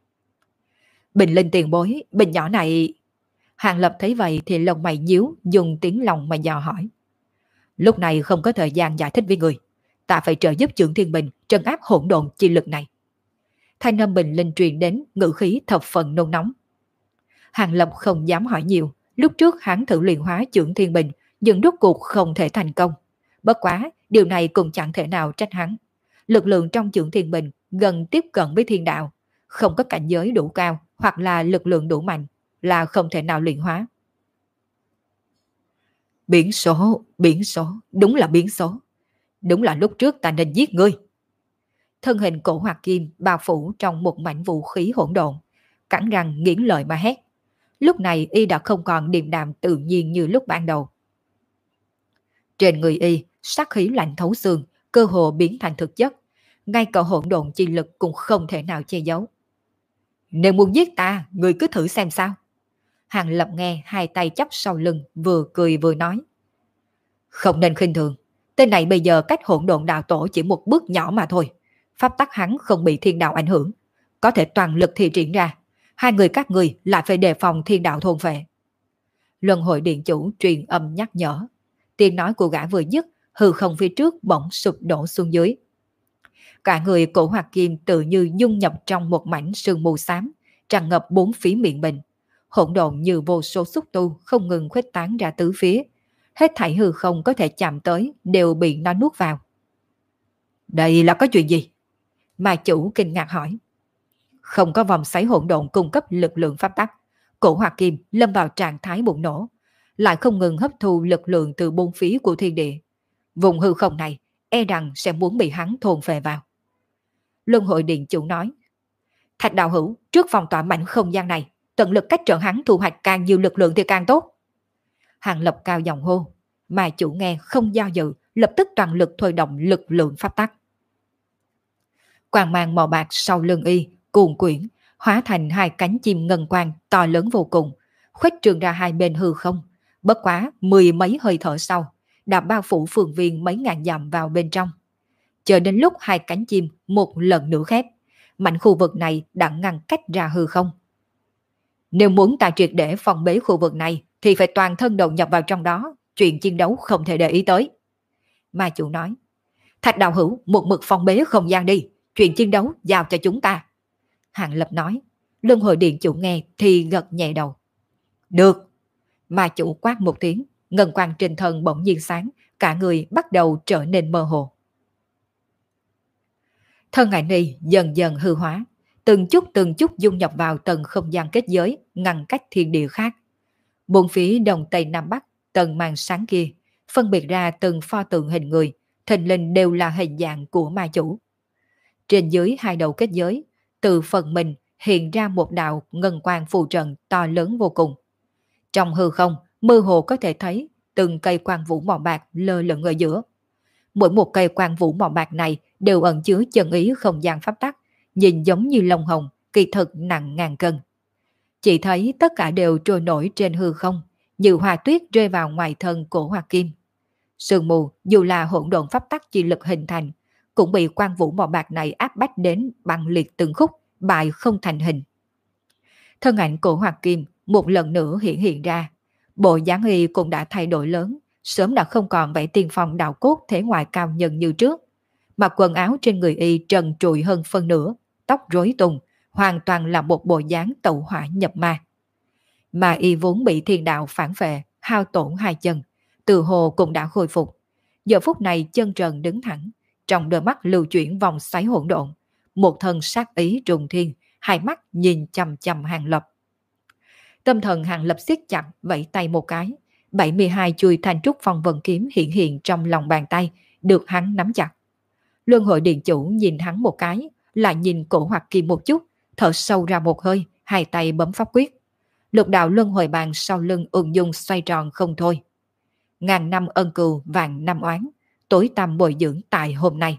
Bình Linh tiền bối, bình nhỏ này... Hàng Lập thấy vậy thì lông mày nhíu, dùng tiếng lòng mà dò hỏi. Lúc này không có thời gian giải thích với người, ta phải trợ giúp chưởng thiên bình trấn áp hỗn độn chi lực này. Thanh âm Bình Linh truyền đến, ngữ khí thập phần nôn nóng. Hàng Lập không dám hỏi nhiều, lúc trước hắn thử luyện hóa chưởng thiên bình, nhưng rốt cuộc không thể thành công. Bất quá, điều này cũng chẳng thể nào trách hắn. Lực lượng trong chưởng thiên bình gần tiếp cận với thiên đạo, không có cảnh giới đủ cao hoặc là lực lượng đủ mạnh là không thể nào luyện hóa. Biến số, biến số, đúng là biến số. Đúng là lúc trước ta nên giết ngươi. Thân hình Cổ Hoạt Kim bao phủ trong một mảnh vũ khí hỗn độn, cắn răng nghiến lợi mà hét. Lúc này y đã không còn điềm đạm tự nhiên như lúc ban đầu. Trên người y, sát khí lạnh thấu xương, cơ hồ biến thành thực chất, ngay cả hỗn độn chi lực cũng không thể nào che giấu. Nếu muốn giết ta, ngươi cứ thử xem sao. Hàng Lập nghe hai tay chắp sau lưng, vừa cười vừa nói. Không nên khinh thường, tên này bây giờ cách hỗn độn đạo tổ chỉ một bước nhỏ mà thôi. Pháp tắc hắn không bị thiên đạo ảnh hưởng, có thể toàn lực thi triển ra. Hai người các người lại phải đề phòng thiên đạo thôn phệ. Luân hồi điện chủ truyền âm nhắc nhở. Tiếng nói của gã vừa dứt, hư không phía trước bỗng sụp đổ xuống dưới. Cả người Cổ Hoạt Kim tự như dung nhập trong một mảnh sương mù xám, tràn ngập bốn phía miệng bình. Hỗn độn như vô số xúc tu không ngừng khuếch tán ra tứ phía. Hết thảy hư không có thể chạm tới đều bị nó nuốt vào. Đây là có chuyện gì? Ma chủ kinh ngạc hỏi. Không có vòng xoáy hỗn độn cung cấp lực lượng pháp tắc, Cổ Hoạt Kim lâm vào trạng thái bùng nổ, lại không ngừng hấp thu lực lượng từ bốn phía của thiên địa. Vùng hư không này e rằng sẽ muốn bị hắn thôn phệ vào. Luân hồi điện chủ nói. Thạch đạo hữu, trước phòng tỏa mảnh không gian này, tận lực cách trở hắn thu hoạch càng nhiều lực lượng thì càng tốt. Hàng Lập cao giọng hô, mà chủ nghe không do dự, lập tức toàn lực thôi động lực lượng pháp tắc. Quang mang màu bạc sau lưng y cuồn quyển, hóa thành hai cánh chim ngân quang to lớn vô cùng, khuếch trường ra hai bên hư không. Bất quá mười mấy hơi thở sau, đã bao phủ phường viên mấy ngàn dặm vào bên trong. Chờ đến lúc hai cánh chim một lần nữa khép, mảnh khu vực này đã ngăn cách ra hư không. Nếu muốn ta triệt để phòng bế khu vực này, thì phải toàn thân đầu nhập vào trong đó, chuyện chiến đấu không thể để ý tới. Ma chủ nói. Thạch đạo hữu, một mực phòng bế không gian đi, chuyện chiến đấu giao cho chúng ta. Hàng Lập nói. Luân hồi điện chủ nghe thì gật nhẹ đầu. Được. Ma chủ quát một tiếng, ngân quang trên thân bỗng nhiên sáng, cả người bắt đầu trở nên mơ hồ. Thân ảnh này dần dần hư hóa, từng chút từng chút dung nhập vào tầng không gian kết giới, ngăn cách thiên địa khác. Bốn phía đông tây nam bắc, tầng màn sáng kia, phân biệt ra từng pho tượng hình người, thình lình đều là hình dạng của ma chủ. Trên dưới hai đầu kết giới, từ phần mình hiện ra một đạo ngân quang phù trận to lớn vô cùng. Trong hư không, mơ hồ có thể thấy từng cây quang vũ màu bạc lơ lửng ở giữa. Mỗi một cây quang vũ màu bạc này đều ẩn chứa chân ý không gian pháp tắc, nhìn giống như lông hồng, kỳ thực nặng ngàn cân. Chỉ thấy tất cả đều trôi nổi trên hư không, như hoa tuyết rơi vào ngoài thân cổ Hoa Kim. Sương mù dù là hỗn độn pháp tắc chi lực hình thành, cũng bị quang vũ màu bạc này áp bách đến băng liệt từng khúc, bại không thành hình. Thân ảnh cổ Hoa Kim một lần nữa hiện hiện ra, bộ dáng y cũng đã thay đổi lớn, sớm đã không còn vẻ tiên phong đạo cốt thể ngoài cao nhân như trước. Mặc quần áo trên người y trần trụi hơn phân nửa, tóc rối tung, hoàn toàn là một bộ dáng tẩu hỏa nhập ma. Mà y vốn bị thiên đạo phản phệ, hao tổn hai chân, từ hồ cũng đã khôi phục. Giờ phút này chân trần đứng thẳng, trong đôi mắt lưu chuyển vòng xoáy hỗn độn, một thân sát ý trùng thiên, hai mắt nhìn chằm chằm Hàng Lập. Tâm thần Hàng Lập siết chặt, vẫy tay một cái, bảy mươi hai chuôi thanh trúc phong vân kiếm hiện hiện trong lòng bàn tay, được hắn nắm chặt. Luân Hồi Điện Chủ nhìn hắn một cái, lại nhìn cổ Hoặc Kim một chút, thở sâu ra một hơi, hai tay bấm pháp quyết. Lục đạo luân hồi bàn sau lưng ung dung xoay tròn không thôi. Ngàn năm ân cừu, vạn năm oán, tối tăm bồi dưỡng tại hôm nay.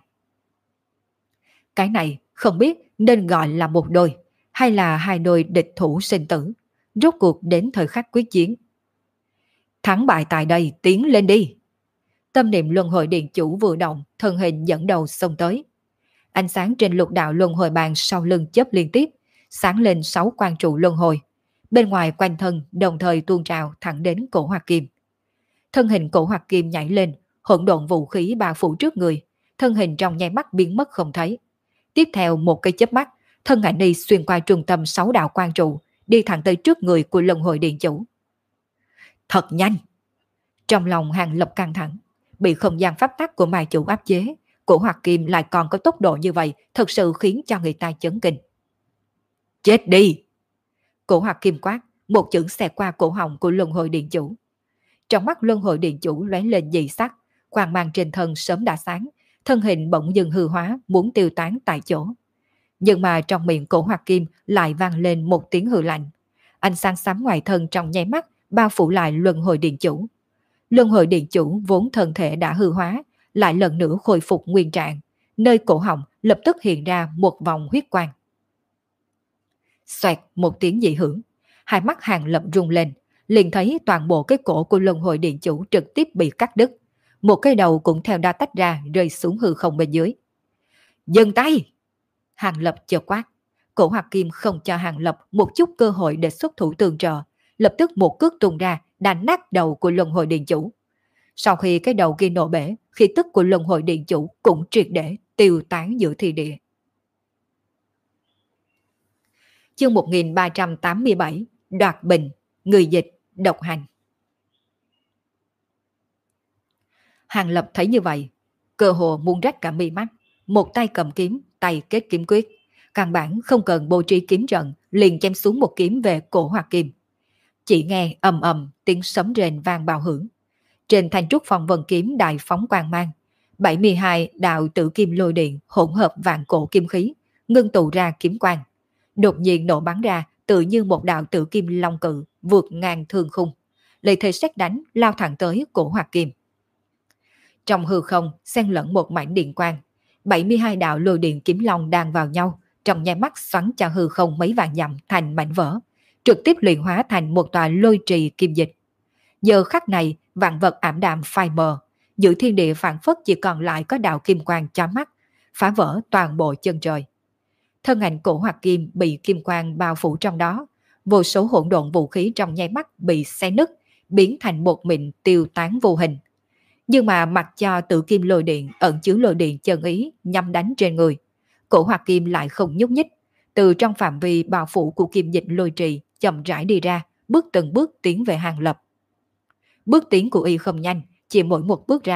Cái này không biết nên gọi là một đôi, hay là hai đôi địch thủ sinh tử, rốt cuộc đến thời khắc quyết chiến. Thắng bại tại đây, tiến lên đi. Tâm niệm luân hồi điện chủ vừa động, thân hình dẫn đầu xông tới. Ánh sáng trên lục đạo luân hồi bàn sau lưng chớp liên tiếp, sáng lên sáu quang trụ luân hồi. Bên ngoài quanh thân đồng thời tuôn trào thẳng đến cổ Hoa Kim. Thân hình cổ Hoa Kim nhảy lên, hỗn độn vũ khí bao phủ trước người, thân hình trong nháy mắt biến mất không thấy. Tiếp theo một cái chớp mắt, thân ảnh này xuyên qua trung tâm sáu đạo quang trụ, đi thẳng tới trước người của luân hồi điện chủ. Thật nhanh! Trong lòng Hàng Lập căng thẳng, bị không gian pháp tắc của ma chủ áp chế, cổ Hoa Kim lại còn có tốc độ như vậy, thật sự khiến cho người ta chấn kinh. Chết đi! Cổ Hoa Kim quát, một chưởng xẹt qua cổ họng của luân hồi điện chủ. Trong mắt luân hồi điện chủ lóe lên dị sắc, quang mang trên thân sớm đã sáng, thân hình bỗng dừng hư hóa, muốn tiêu tán tại chỗ. Nhưng mà trong miệng cổ Hoa Kim lại vang lên một tiếng hừ lạnh. Ánh sáng xám ngoài thân trong nháy mắt bao phủ lại luân hồi điện chủ. Luân hồi điện chủ vốn thân thể đã hư hóa, lại lần nữa khôi phục nguyên trạng, nơi cổ họng lập tức hiện ra một vòng huyết quang. Xoẹt một tiếng dị hưởng, hai mắt Hàng Lập rung lên, liền thấy toàn bộ cái cổ của luân hồi điện chủ trực tiếp bị cắt đứt, một cái đầu cũng theo đa tách ra rơi xuống hư không bên dưới. Dừng tay! Hàng Lập chợt quát, cổ Hoa Kim không cho Hàng Lập một chút cơ hội để xuất thủ tương trợ, lập tức một cước tung ra đánh nát đầu của luân hồi điện chủ. Sau khi cái đầu kia nổ bể, khí tức của luân hồi điện chủ cũng triệt để tiêu tán giữa thiên địa. Chương một nghìn ba trăm tám mươi bảy, Đoạt Bình, người dịch, độc hành. Hàng Lập thấy như vậy, cơ hồ muốn rách cả mi mắt, một tay cầm kiếm, tay kết kiếm quyết, căn bản không cần bố trí kiếm trận, liền chém xuống một kiếm về cổ Hoa Kim. Chỉ nghe ầm ầm tiếng sấm rền vang bạo hưởng. Trên thanh trúc phong vân kiếm đại phóng quang mang, bảy mươi hai đạo tử kim lôi điện hỗn hợp vạn cổ kim khí, ngưng tụ ra kiếm quang. Đột nhiên nổ bắn ra, tự như một đạo tử kim long cự vượt ngang thương khung, lấy thế sét đánh lao thẳng tới cổ Hoa Kim. Trong hư không xen lẫn một mảnh điện quang, bảy mươi hai đạo lôi điện kiếm long đang vào nhau, trong nháy mắt xoắn cho hư không mấy vạn dặm thành mảnh vỡ, trực tiếp luyện hóa thành một tòa lôi trì kim dịch. Giờ khắc này, vạn vật ảm đạm phai mờ, giữa thiên địa phảng phất chỉ còn lại có đạo kim quang chói mắt, phá vỡ toàn bộ chân trời. Thân ảnh cổ Hoa Kim bị kim quang bao phủ trong đó, vô số hỗn độn vũ khí trong nháy mắt bị xé nứt, biến thành một mịn tiêu tán vô hình. Nhưng mà mặc cho tử kim lôi điện ẩn chứa lôi điện chân ý nhắm đánh trên người, cổ Hoa Kim lại không nhúc nhích, từ trong phạm vi bao phủ của kim dịch lôi trì chậm rãi đi ra, bước từng bước tiến về Hàng Lập. Bước tiến của y không nhanh, chỉ mỗi một bước ra,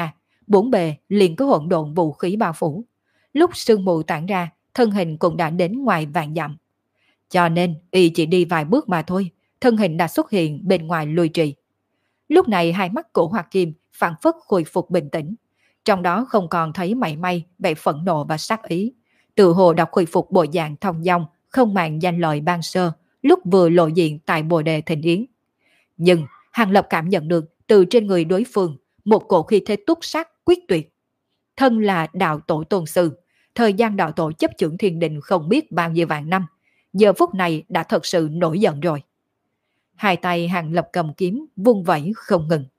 bốn bề liền có hỗn độn vũ khí bao phủ. Lúc sương mù tản ra, thân hình cũng đã đến ngoài vạn dặm. Cho nên, y chỉ đi vài bước mà thôi, thân hình đã xuất hiện bên ngoài lùi trì. Lúc này hai mắt của Hoa Kim phản phất khôi phục bình tĩnh, trong đó không còn thấy mảy may vẻ phẫn nộ và sát ý. Tự hồ đã khôi phục bộ dạng thông dong, không màng danh lợi ban sơ, lúc vừa lộ diện tại bồ đề thịnh yến. Nhưng Hàng Lập cảm nhận được từ trên người đối phương một cổ khí thế túc sát quyết tuyệt. Thân là đạo tổ tôn sư, thời gian đạo tổ chấp chưởng thiên đình không biết bao nhiêu vạn năm, giờ phút này đã thật sự nổi giận rồi. Hai tay Hàng Lập cầm kiếm vung vẩy không ngừng.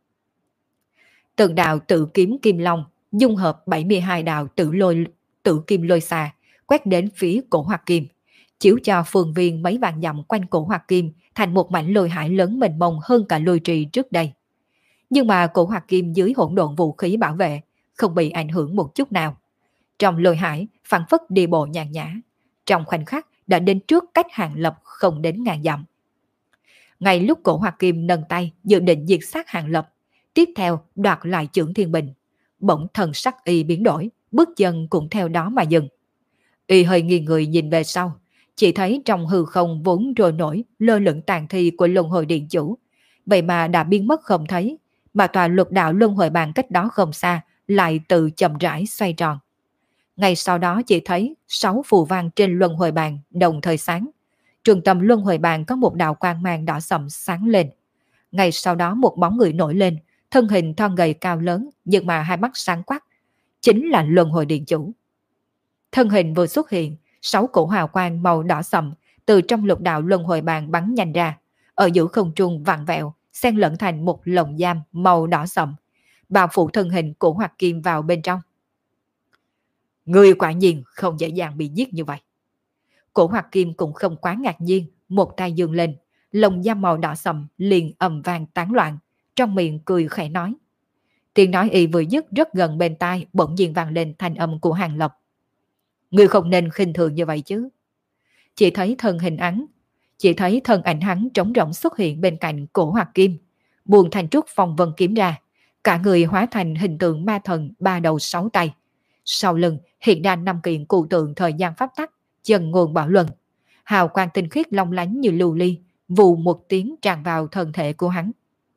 Từng đạo tự kiếm kim long dung hợp bảy mươi hai đạo tự lôi tự kim lôi xà quét đến phía cổ Hoa Kim, chiếu cho phương viên mấy vạn dặm quanh cổ Hoa Kim thành một mảnh lôi hải lớn mênh mông hơn cả lôi trì trước đây. Nhưng mà cổ Hoa Kim dưới hỗn độn vũ khí bảo vệ không bị ảnh hưởng một chút nào. Trong lôi hải phảng phất đi bộ nhàn nhã, trong khoảnh khắc đã đến trước cách Hàng Lập không đến ngàn dặm. Ngay lúc cổ Hoa Kim nâng tay dự định diệt sát Hàng Lập, tiếp theo đoạt lại chưởng thiên bình, bỗng thần sắc y biến đổi, bước chân cũng theo đó mà dừng. Y hơi nghiêng người nhìn về sau, chỉ thấy trong hư không vốn trôi nổi lơ lửng tàn thi của luân hồi điện chủ, vậy mà đã biến mất không thấy, mà tòa lục đạo luân hồi bàn cách đó không xa lại tự chậm rãi xoay tròn. Ngay sau đó chỉ thấy sáu phù văn trên luân hồi bàn đồng thời sáng. Trung tâm luân hồi bàn có một đạo quang mang đỏ sậm sáng lên. Ngay sau đó một bóng người nổi lên, thân hình thon gầy cao lớn nhưng mà hai mắt sáng quắc, chính là luân hồi điện chủ. Thân hình vừa xuất hiện, sáu cổ hào quang màu đỏ sậm từ trong lục đạo luân hồi bàn bắn nhanh ra, ở giữa không trung vặn vẹo, xen lẫn thành một lồng giam màu đỏ sậm, bao phủ thân hình của Hoa Kim vào bên trong. Người quả nhiên không dễ dàng bị giết như vậy. Cổ Hoa Kim cũng không quá ngạc nhiên, một tay giương lên, lồng giam màu đỏ sậm liền ầm vang tán loạn, trong miệng cười khẽ nói. Tiếng nói y vừa dứt rất gần bên tai, bỗng nhiên vang lên thanh âm của Hàng Lập. Người không nên khinh thường như vậy chứ. Chỉ thấy thân hình hắn, chỉ thấy thân ảnh hắn trống rỗng xuất hiện bên cạnh cổ Hoa Kim, buông thành trúc phong vân kiếm ra, cả người hóa thành hình tượng ma thần ba đầu sáu tay. Sau lưng hiện ra năm kiện cụ tượng thời gian pháp tắc, dần nguồn bảo luân, hào quang tinh khiết long lánh như lưu ly, vù một tiếng tràn vào thân thể của hắn.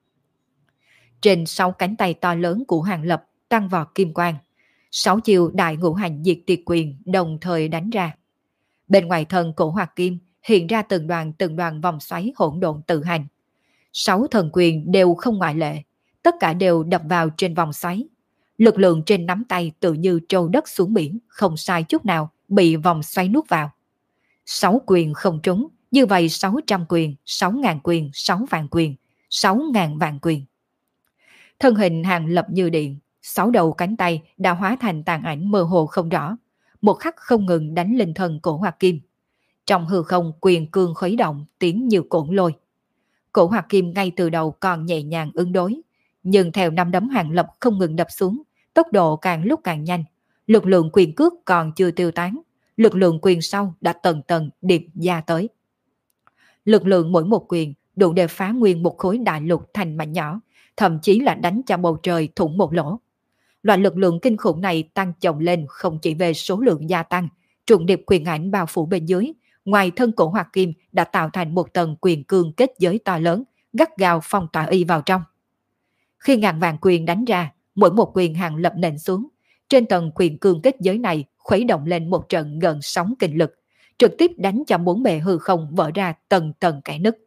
Trên sáu cánh tay to lớn của Hàng Lập tăng vọt kim quang, sáu chiều đại ngũ hành diệt tiệt quyền đồng thời đánh ra. Bên ngoài thân cổ Hoa Kim hiện ra từng đoàn từng đoàn vòng xoáy hỗn độn tự hành. Sáu thần quyền đều không ngoại lệ, tất cả đều đập vào trên vòng xoáy. Lực lượng trên nắm tay tự như trâu đất xuống biển, không sai chút nào, bị vòng xoáy nuốt vào. Sáu quyền không trúng, như vậy sáu trăm quyền, sáu ngàn quyền, sáu vạn quyền, sáu ngàn vạn quyền. Thân hình Hàng Lập như điện, sáu đầu cánh tay đã hóa thành tàn ảnh mơ hồ không rõ, một khắc không ngừng đánh lên thân cổ Hoa Kim. Trong hư không quyền cương khuấy động, tiếng như cổn lôi. Cổ Hoa Kim ngay từ đầu còn nhẹ nhàng ứng đối, nhưng theo năm đấm Hàng Lập không ngừng đập xuống, tốc độ càng lúc càng nhanh, lực lượng quyền cước còn chưa tiêu tán, lực lượng quyền sau đã tầng tầng điệp ra tới. Lực lượng mỗi một quyền đủ để phá nguyên một khối đại lục thành mảnh nhỏ, thậm chí là đánh cho bầu trời thủng một lỗ. Loại lực lượng kinh khủng này tăng chồng lên không chỉ về số lượng gia tăng, trùng điệp quyền ảnh bao phủ bên dưới, ngoài thân cổ Hoa Kim đã tạo thành một tầng quyền cương kết giới to lớn, gắt gao phong tỏa y vào trong. Khi ngàn vạn quyền đánh ra, mỗi một quyền Hàng Lập nện xuống, trên tầng quyền cương kết giới này khuấy động lên một trận gần sóng kinh lực, trực tiếp đánh cho bốn bề hư không vỡ ra tầng tầng kẽ nứt.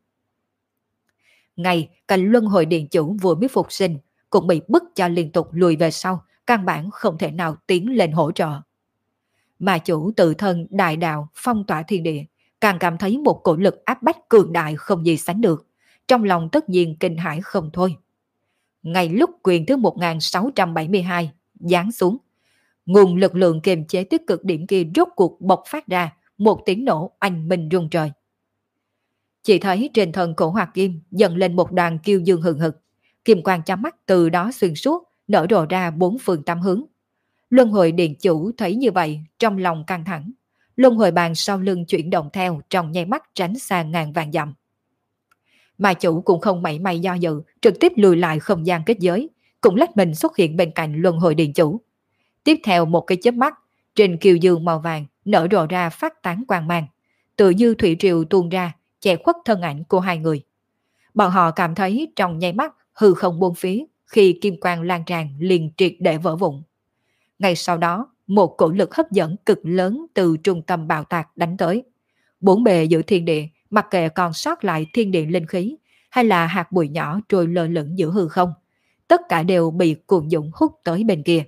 Ngay cả luân hồi điện chủ vừa biết phục sinh cũng bị bức cho liên tục lùi về sau, căn bản không thể nào tiến lên hỗ trợ. Mà chủ tự thân đại đạo phong tỏa thiên địa, càng cảm thấy một cổ lực áp bách cường đại không gì sánh được, trong lòng tất nhiên kinh hãi không thôi. Ngay lúc quyền thứ một nghìn sáu trăm bảy mươi hai giáng xuống, nguồn lực lượng kiềm chế tích cực điểm kia rốt cuộc bộc phát ra một tiếng nổ oanh minh rung trời. Chỉ thấy trên thân cổ Hoa Kim dần lên một đoàn kiêu dương hừng hực, kim quang chói mắt từ đó xuyên suốt, nở rộ ra bốn phương tám hướng. Luân hồi điện chủ thấy như vậy, trong lòng căng thẳng, luân hồi bàn sau lưng chuyển động theo, trong nháy mắt tránh xa ngàn vạn dặm. Mà chủ cũng không mảy may do dự, trực tiếp lùi lại không gian kết giới, cũng lách mình xuất hiện bên cạnh luân hồi điện chủ. Tiếp theo một cái chớp mắt, trên kiều dương màu vàng nở rộ ra phát tán quang mang, tự như thủy triều tuôn ra, che khuất thân ảnh của hai người. Bọn họ cảm thấy trong nháy mắt hư không buông phía, khi kim quang lan tràn liền triệt để vỡ vụn. Ngay sau đó, một cổ lực hấp dẫn cực lớn từ trung tâm bạo tạc đánh tới. Bốn bề giữa thiên địa, mặc kệ còn sót lại thiên địa linh khí, hay là hạt bụi nhỏ trôi lơ lửng giữa hư không, tất cả đều bị cuồng dũng hút tới bên kia.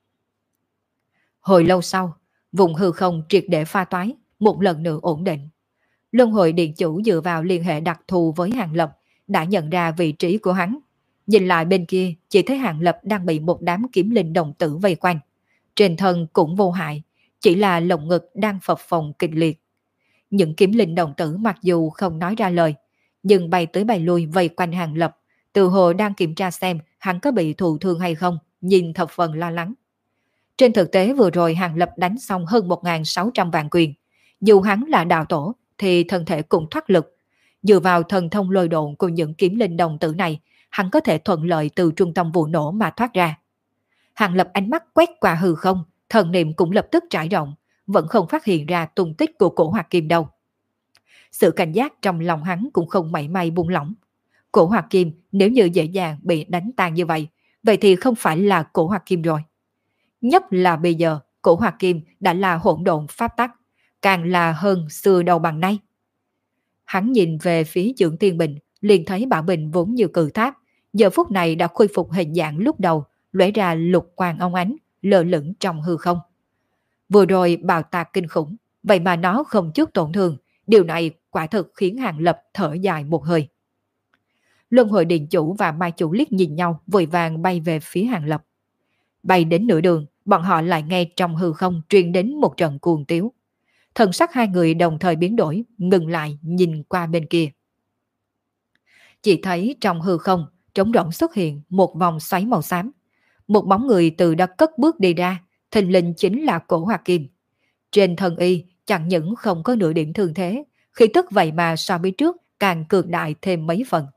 Hồi lâu sau, vùng hư không triệt để pha toái, một lần nữa ổn định. Luân hồi điện chủ dựa vào liên hệ đặc thù với Hàng Lập, đã nhận ra vị trí của hắn. Nhìn lại bên kia, chỉ thấy Hàng Lập đang bị một đám kiếm linh đồng tử vây quanh. Trên thân cũng vô hại, chỉ là lồng ngực đang phập phồng kịch liệt. Những kiếm linh đồng tử mặc dù không nói ra lời, nhưng bay tới bay lui vây quanh Hàng Lập, từ hồ đang kiểm tra xem hắn có bị thụ thương hay không, nhìn thập phần lo lắng. Trên thực tế vừa rồi Hàng Lập đánh xong hơn một nghìn sáu trăm vạn quyền. Dù hắn là đạo tổ thì thân thể cũng thoát lực. Dựa vào thần thông lôi độn của những kiếm linh đồng tử này, hắn có thể thuận lợi từ trung tâm vụ nổ mà thoát ra. Hàng Lập ánh mắt quét qua hư không, thần niệm cũng lập tức trải rộng, vẫn không phát hiện ra tung tích của cổ Hoạt Kim đâu. Sự cảnh giác trong lòng hắn cũng không mảy may buông lỏng. Cổ Hoạt Kim nếu như dễ dàng bị đánh tan như vậy, vậy thì không phải là cổ Hoạt Kim rồi. Nhất là bây giờ, cổ Hoạt Kim đã là hỗn độn pháp tắc, càng là hơn xưa đầu bằng nay. Hắn nhìn về phía Dưỡng Thiên Bình, liền thấy bảo bình vốn như cự tháp, giờ phút này đã khôi phục hình dạng lúc đầu, lóe ra lục quang óng ánh, lơ lửng trong hư không. Vừa rồi bạo tạc kinh khủng, vậy mà nó không chút tổn thương, điều này quả thực khiến Hàng Lập thở dài một hơi. Luân hồi điện chủ và mai chủ liếc nhìn nhau, vội vàng bay về phía Hàng Lập. Bay đến nửa đường, bọn họ lại nghe trong hư không truyền đến một trận cuồng tiếu. Thần sắc hai người đồng thời biến đổi, ngừng lại nhìn qua bên kia. Chỉ thấy trong hư không, trống rỗng xuất hiện một vòng xoáy màu xám. Một bóng người từ đó cất bước đi ra, thình lình chính là cổ Hoạt Kim. Trên thân y chẳng những không có nửa điểm thương thế, khi tức vậy mà so với trước càng cường đại thêm mấy phần.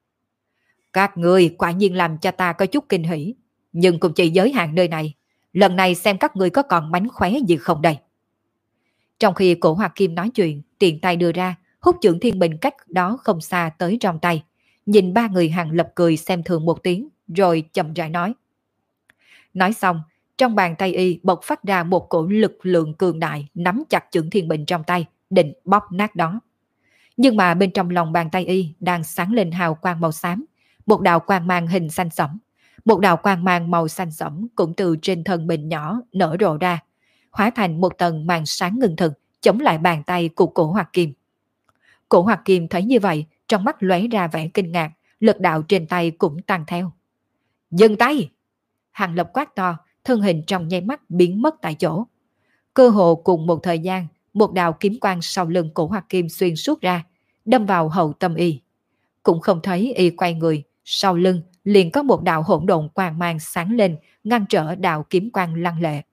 Các người quả nhiên làm cho ta có chút kinh hỉ, nhưng cũng chỉ giới hạn nơi này. Lần này xem các người có còn mánh khóe gì không đây. Trong khi cổ Hoạt Kim nói chuyện, tiện tay đưa ra, hút Dưỡng Thiên Bình cách đó không xa tới trong tay. Nhìn ba người Hàng Lập cười xem thường một tiếng, rồi chậm rãi nói. Nói xong, trong bàn tay y bộc phát ra một cổ lực lượng cường đại nắm chặt Dưỡng Thiên Bình trong tay, định bóp nát đó. Nhưng mà bên trong lòng bàn tay y đang sáng lên hào quang màu xám, một đạo quang mang hình xanh sẫm. Một đạo quang mang màu xanh sẫm cũng từ trên thân bình nhỏ nở rộ ra, hóa thành một tầng màn sáng ngưng thực, chống lại bàn tay của cổ Hoạt Kim. Cổ Hoạt Kim thấy như vậy, trong mắt lóe ra vẻ kinh ngạc, lực đạo trên tay cũng tăng theo. Dừng tay! Hàng Lập quát to, thân hình trong nháy mắt biến mất tại chỗ. Cơ hồ cùng một thời gian, một đạo kiếm quang sau lưng cổ Hoạt Kim xuyên suốt ra, đâm vào hậu tâm y. Cũng không thấy y quay người, sau lưng liền có một đạo hỗn độn quang mang sáng lên, ngăn trở đạo kiếm quang lăng lệ.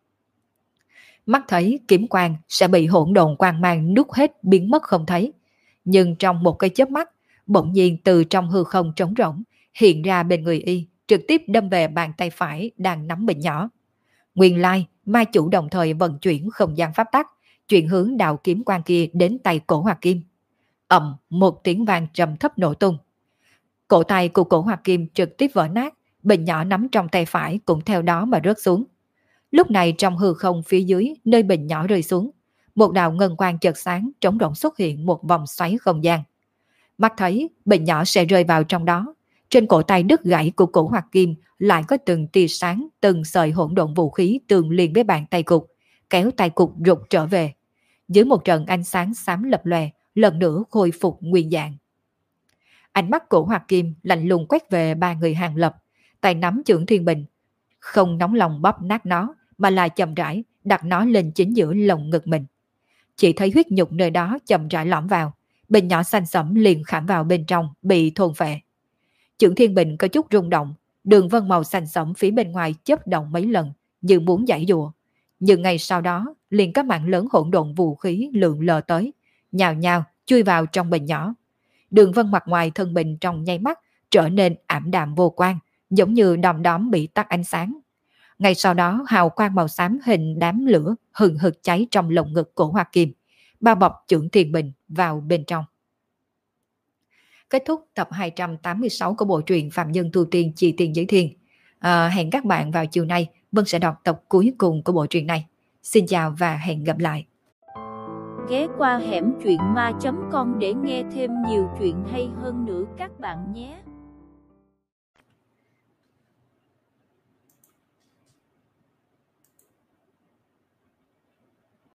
Mắt thấy kiếm quang sẽ bị hỗn độn quang mang nuốt hết biến mất không thấy, nhưng trong một cái chớp mắt, bỗng nhiên từ trong hư không trống rỗng hiện ra bên người y, trực tiếp đâm về bàn tay phải đang nắm bình nhỏ. Nguyên lai, mai chủ đồng thời vận chuyển không gian pháp tắc, chuyển hướng đạo kiếm quang kia đến tay cổ Hoạt Kim. Ầm, một tiếng vang trầm thấp nổ tung. Cổ tay của cổ Hoạt Kim trực tiếp vỡ nát, bình nhỏ nắm trong tay phải cũng theo đó mà rớt xuống. Lúc này trong hư không phía dưới nơi bình nhỏ rơi xuống, một đạo ngân quang chợt sáng trống rỗng xuất hiện một vòng xoáy không gian. Mắt thấy bình nhỏ sẽ rơi vào trong đó, trên cổ tay đứt gãy của cổ Hoạt Kim lại có từng tia sáng, từng sợi hỗn độn vũ khí tương liên với bàn tay cục, kéo tay cục rụt trở về. Dưới một trận ánh sáng xám lập lòe, lần nữa khôi phục nguyên dạng. Ánh mắt cổ Hoạt Kim lạnh lùng quét về ba người Hàng Lập, tay nắm Dưỡng Thiên Bình, không nóng lòng bóp nát nó, mà là chậm rãi đặt nó lên chính giữa lồng ngực mình. Chỉ thấy huyết nhục nơi đó chậm rãi lõm vào, bình nhỏ xanh sẫm liền khảm vào bên trong, bị thôn phệ. Dưỡng Thiên Bình có chút rung động, đường vân màu xanh sẫm phía bên ngoài chớp động mấy lần, như muốn giãy giụa. Nhưng ngay sau đó, liền có mạng lớn hỗn độn vũ khí lượn lờ tới, nhào nhào chui vào trong bình nhỏ. Đường vân mặt ngoài thân bình trong nháy mắt trở nên ảm đạm vô quang, giống như đom đóm bị tắt ánh sáng. Ngay sau đó hào quang màu xám hình đám lửa hừng hực cháy trong lồng ngực cổ Hoa Kim, bao bọc Chưởng Thiên Bình vào bên trong. Kết thúc tập hai trăm tám mươi sáu của bộ truyện Phạm Nhân Tu Tiên Chi Tiền Giới Thiên. À, hẹn các bạn vào chiều nay, Vân sẽ đọc tập cuối cùng của bộ truyện này. Xin chào và hẹn gặp lại. Ghé qua hẻm truyện ma chấm com để nghe thêm nhiều chuyện hay hơn nữa các bạn nhé.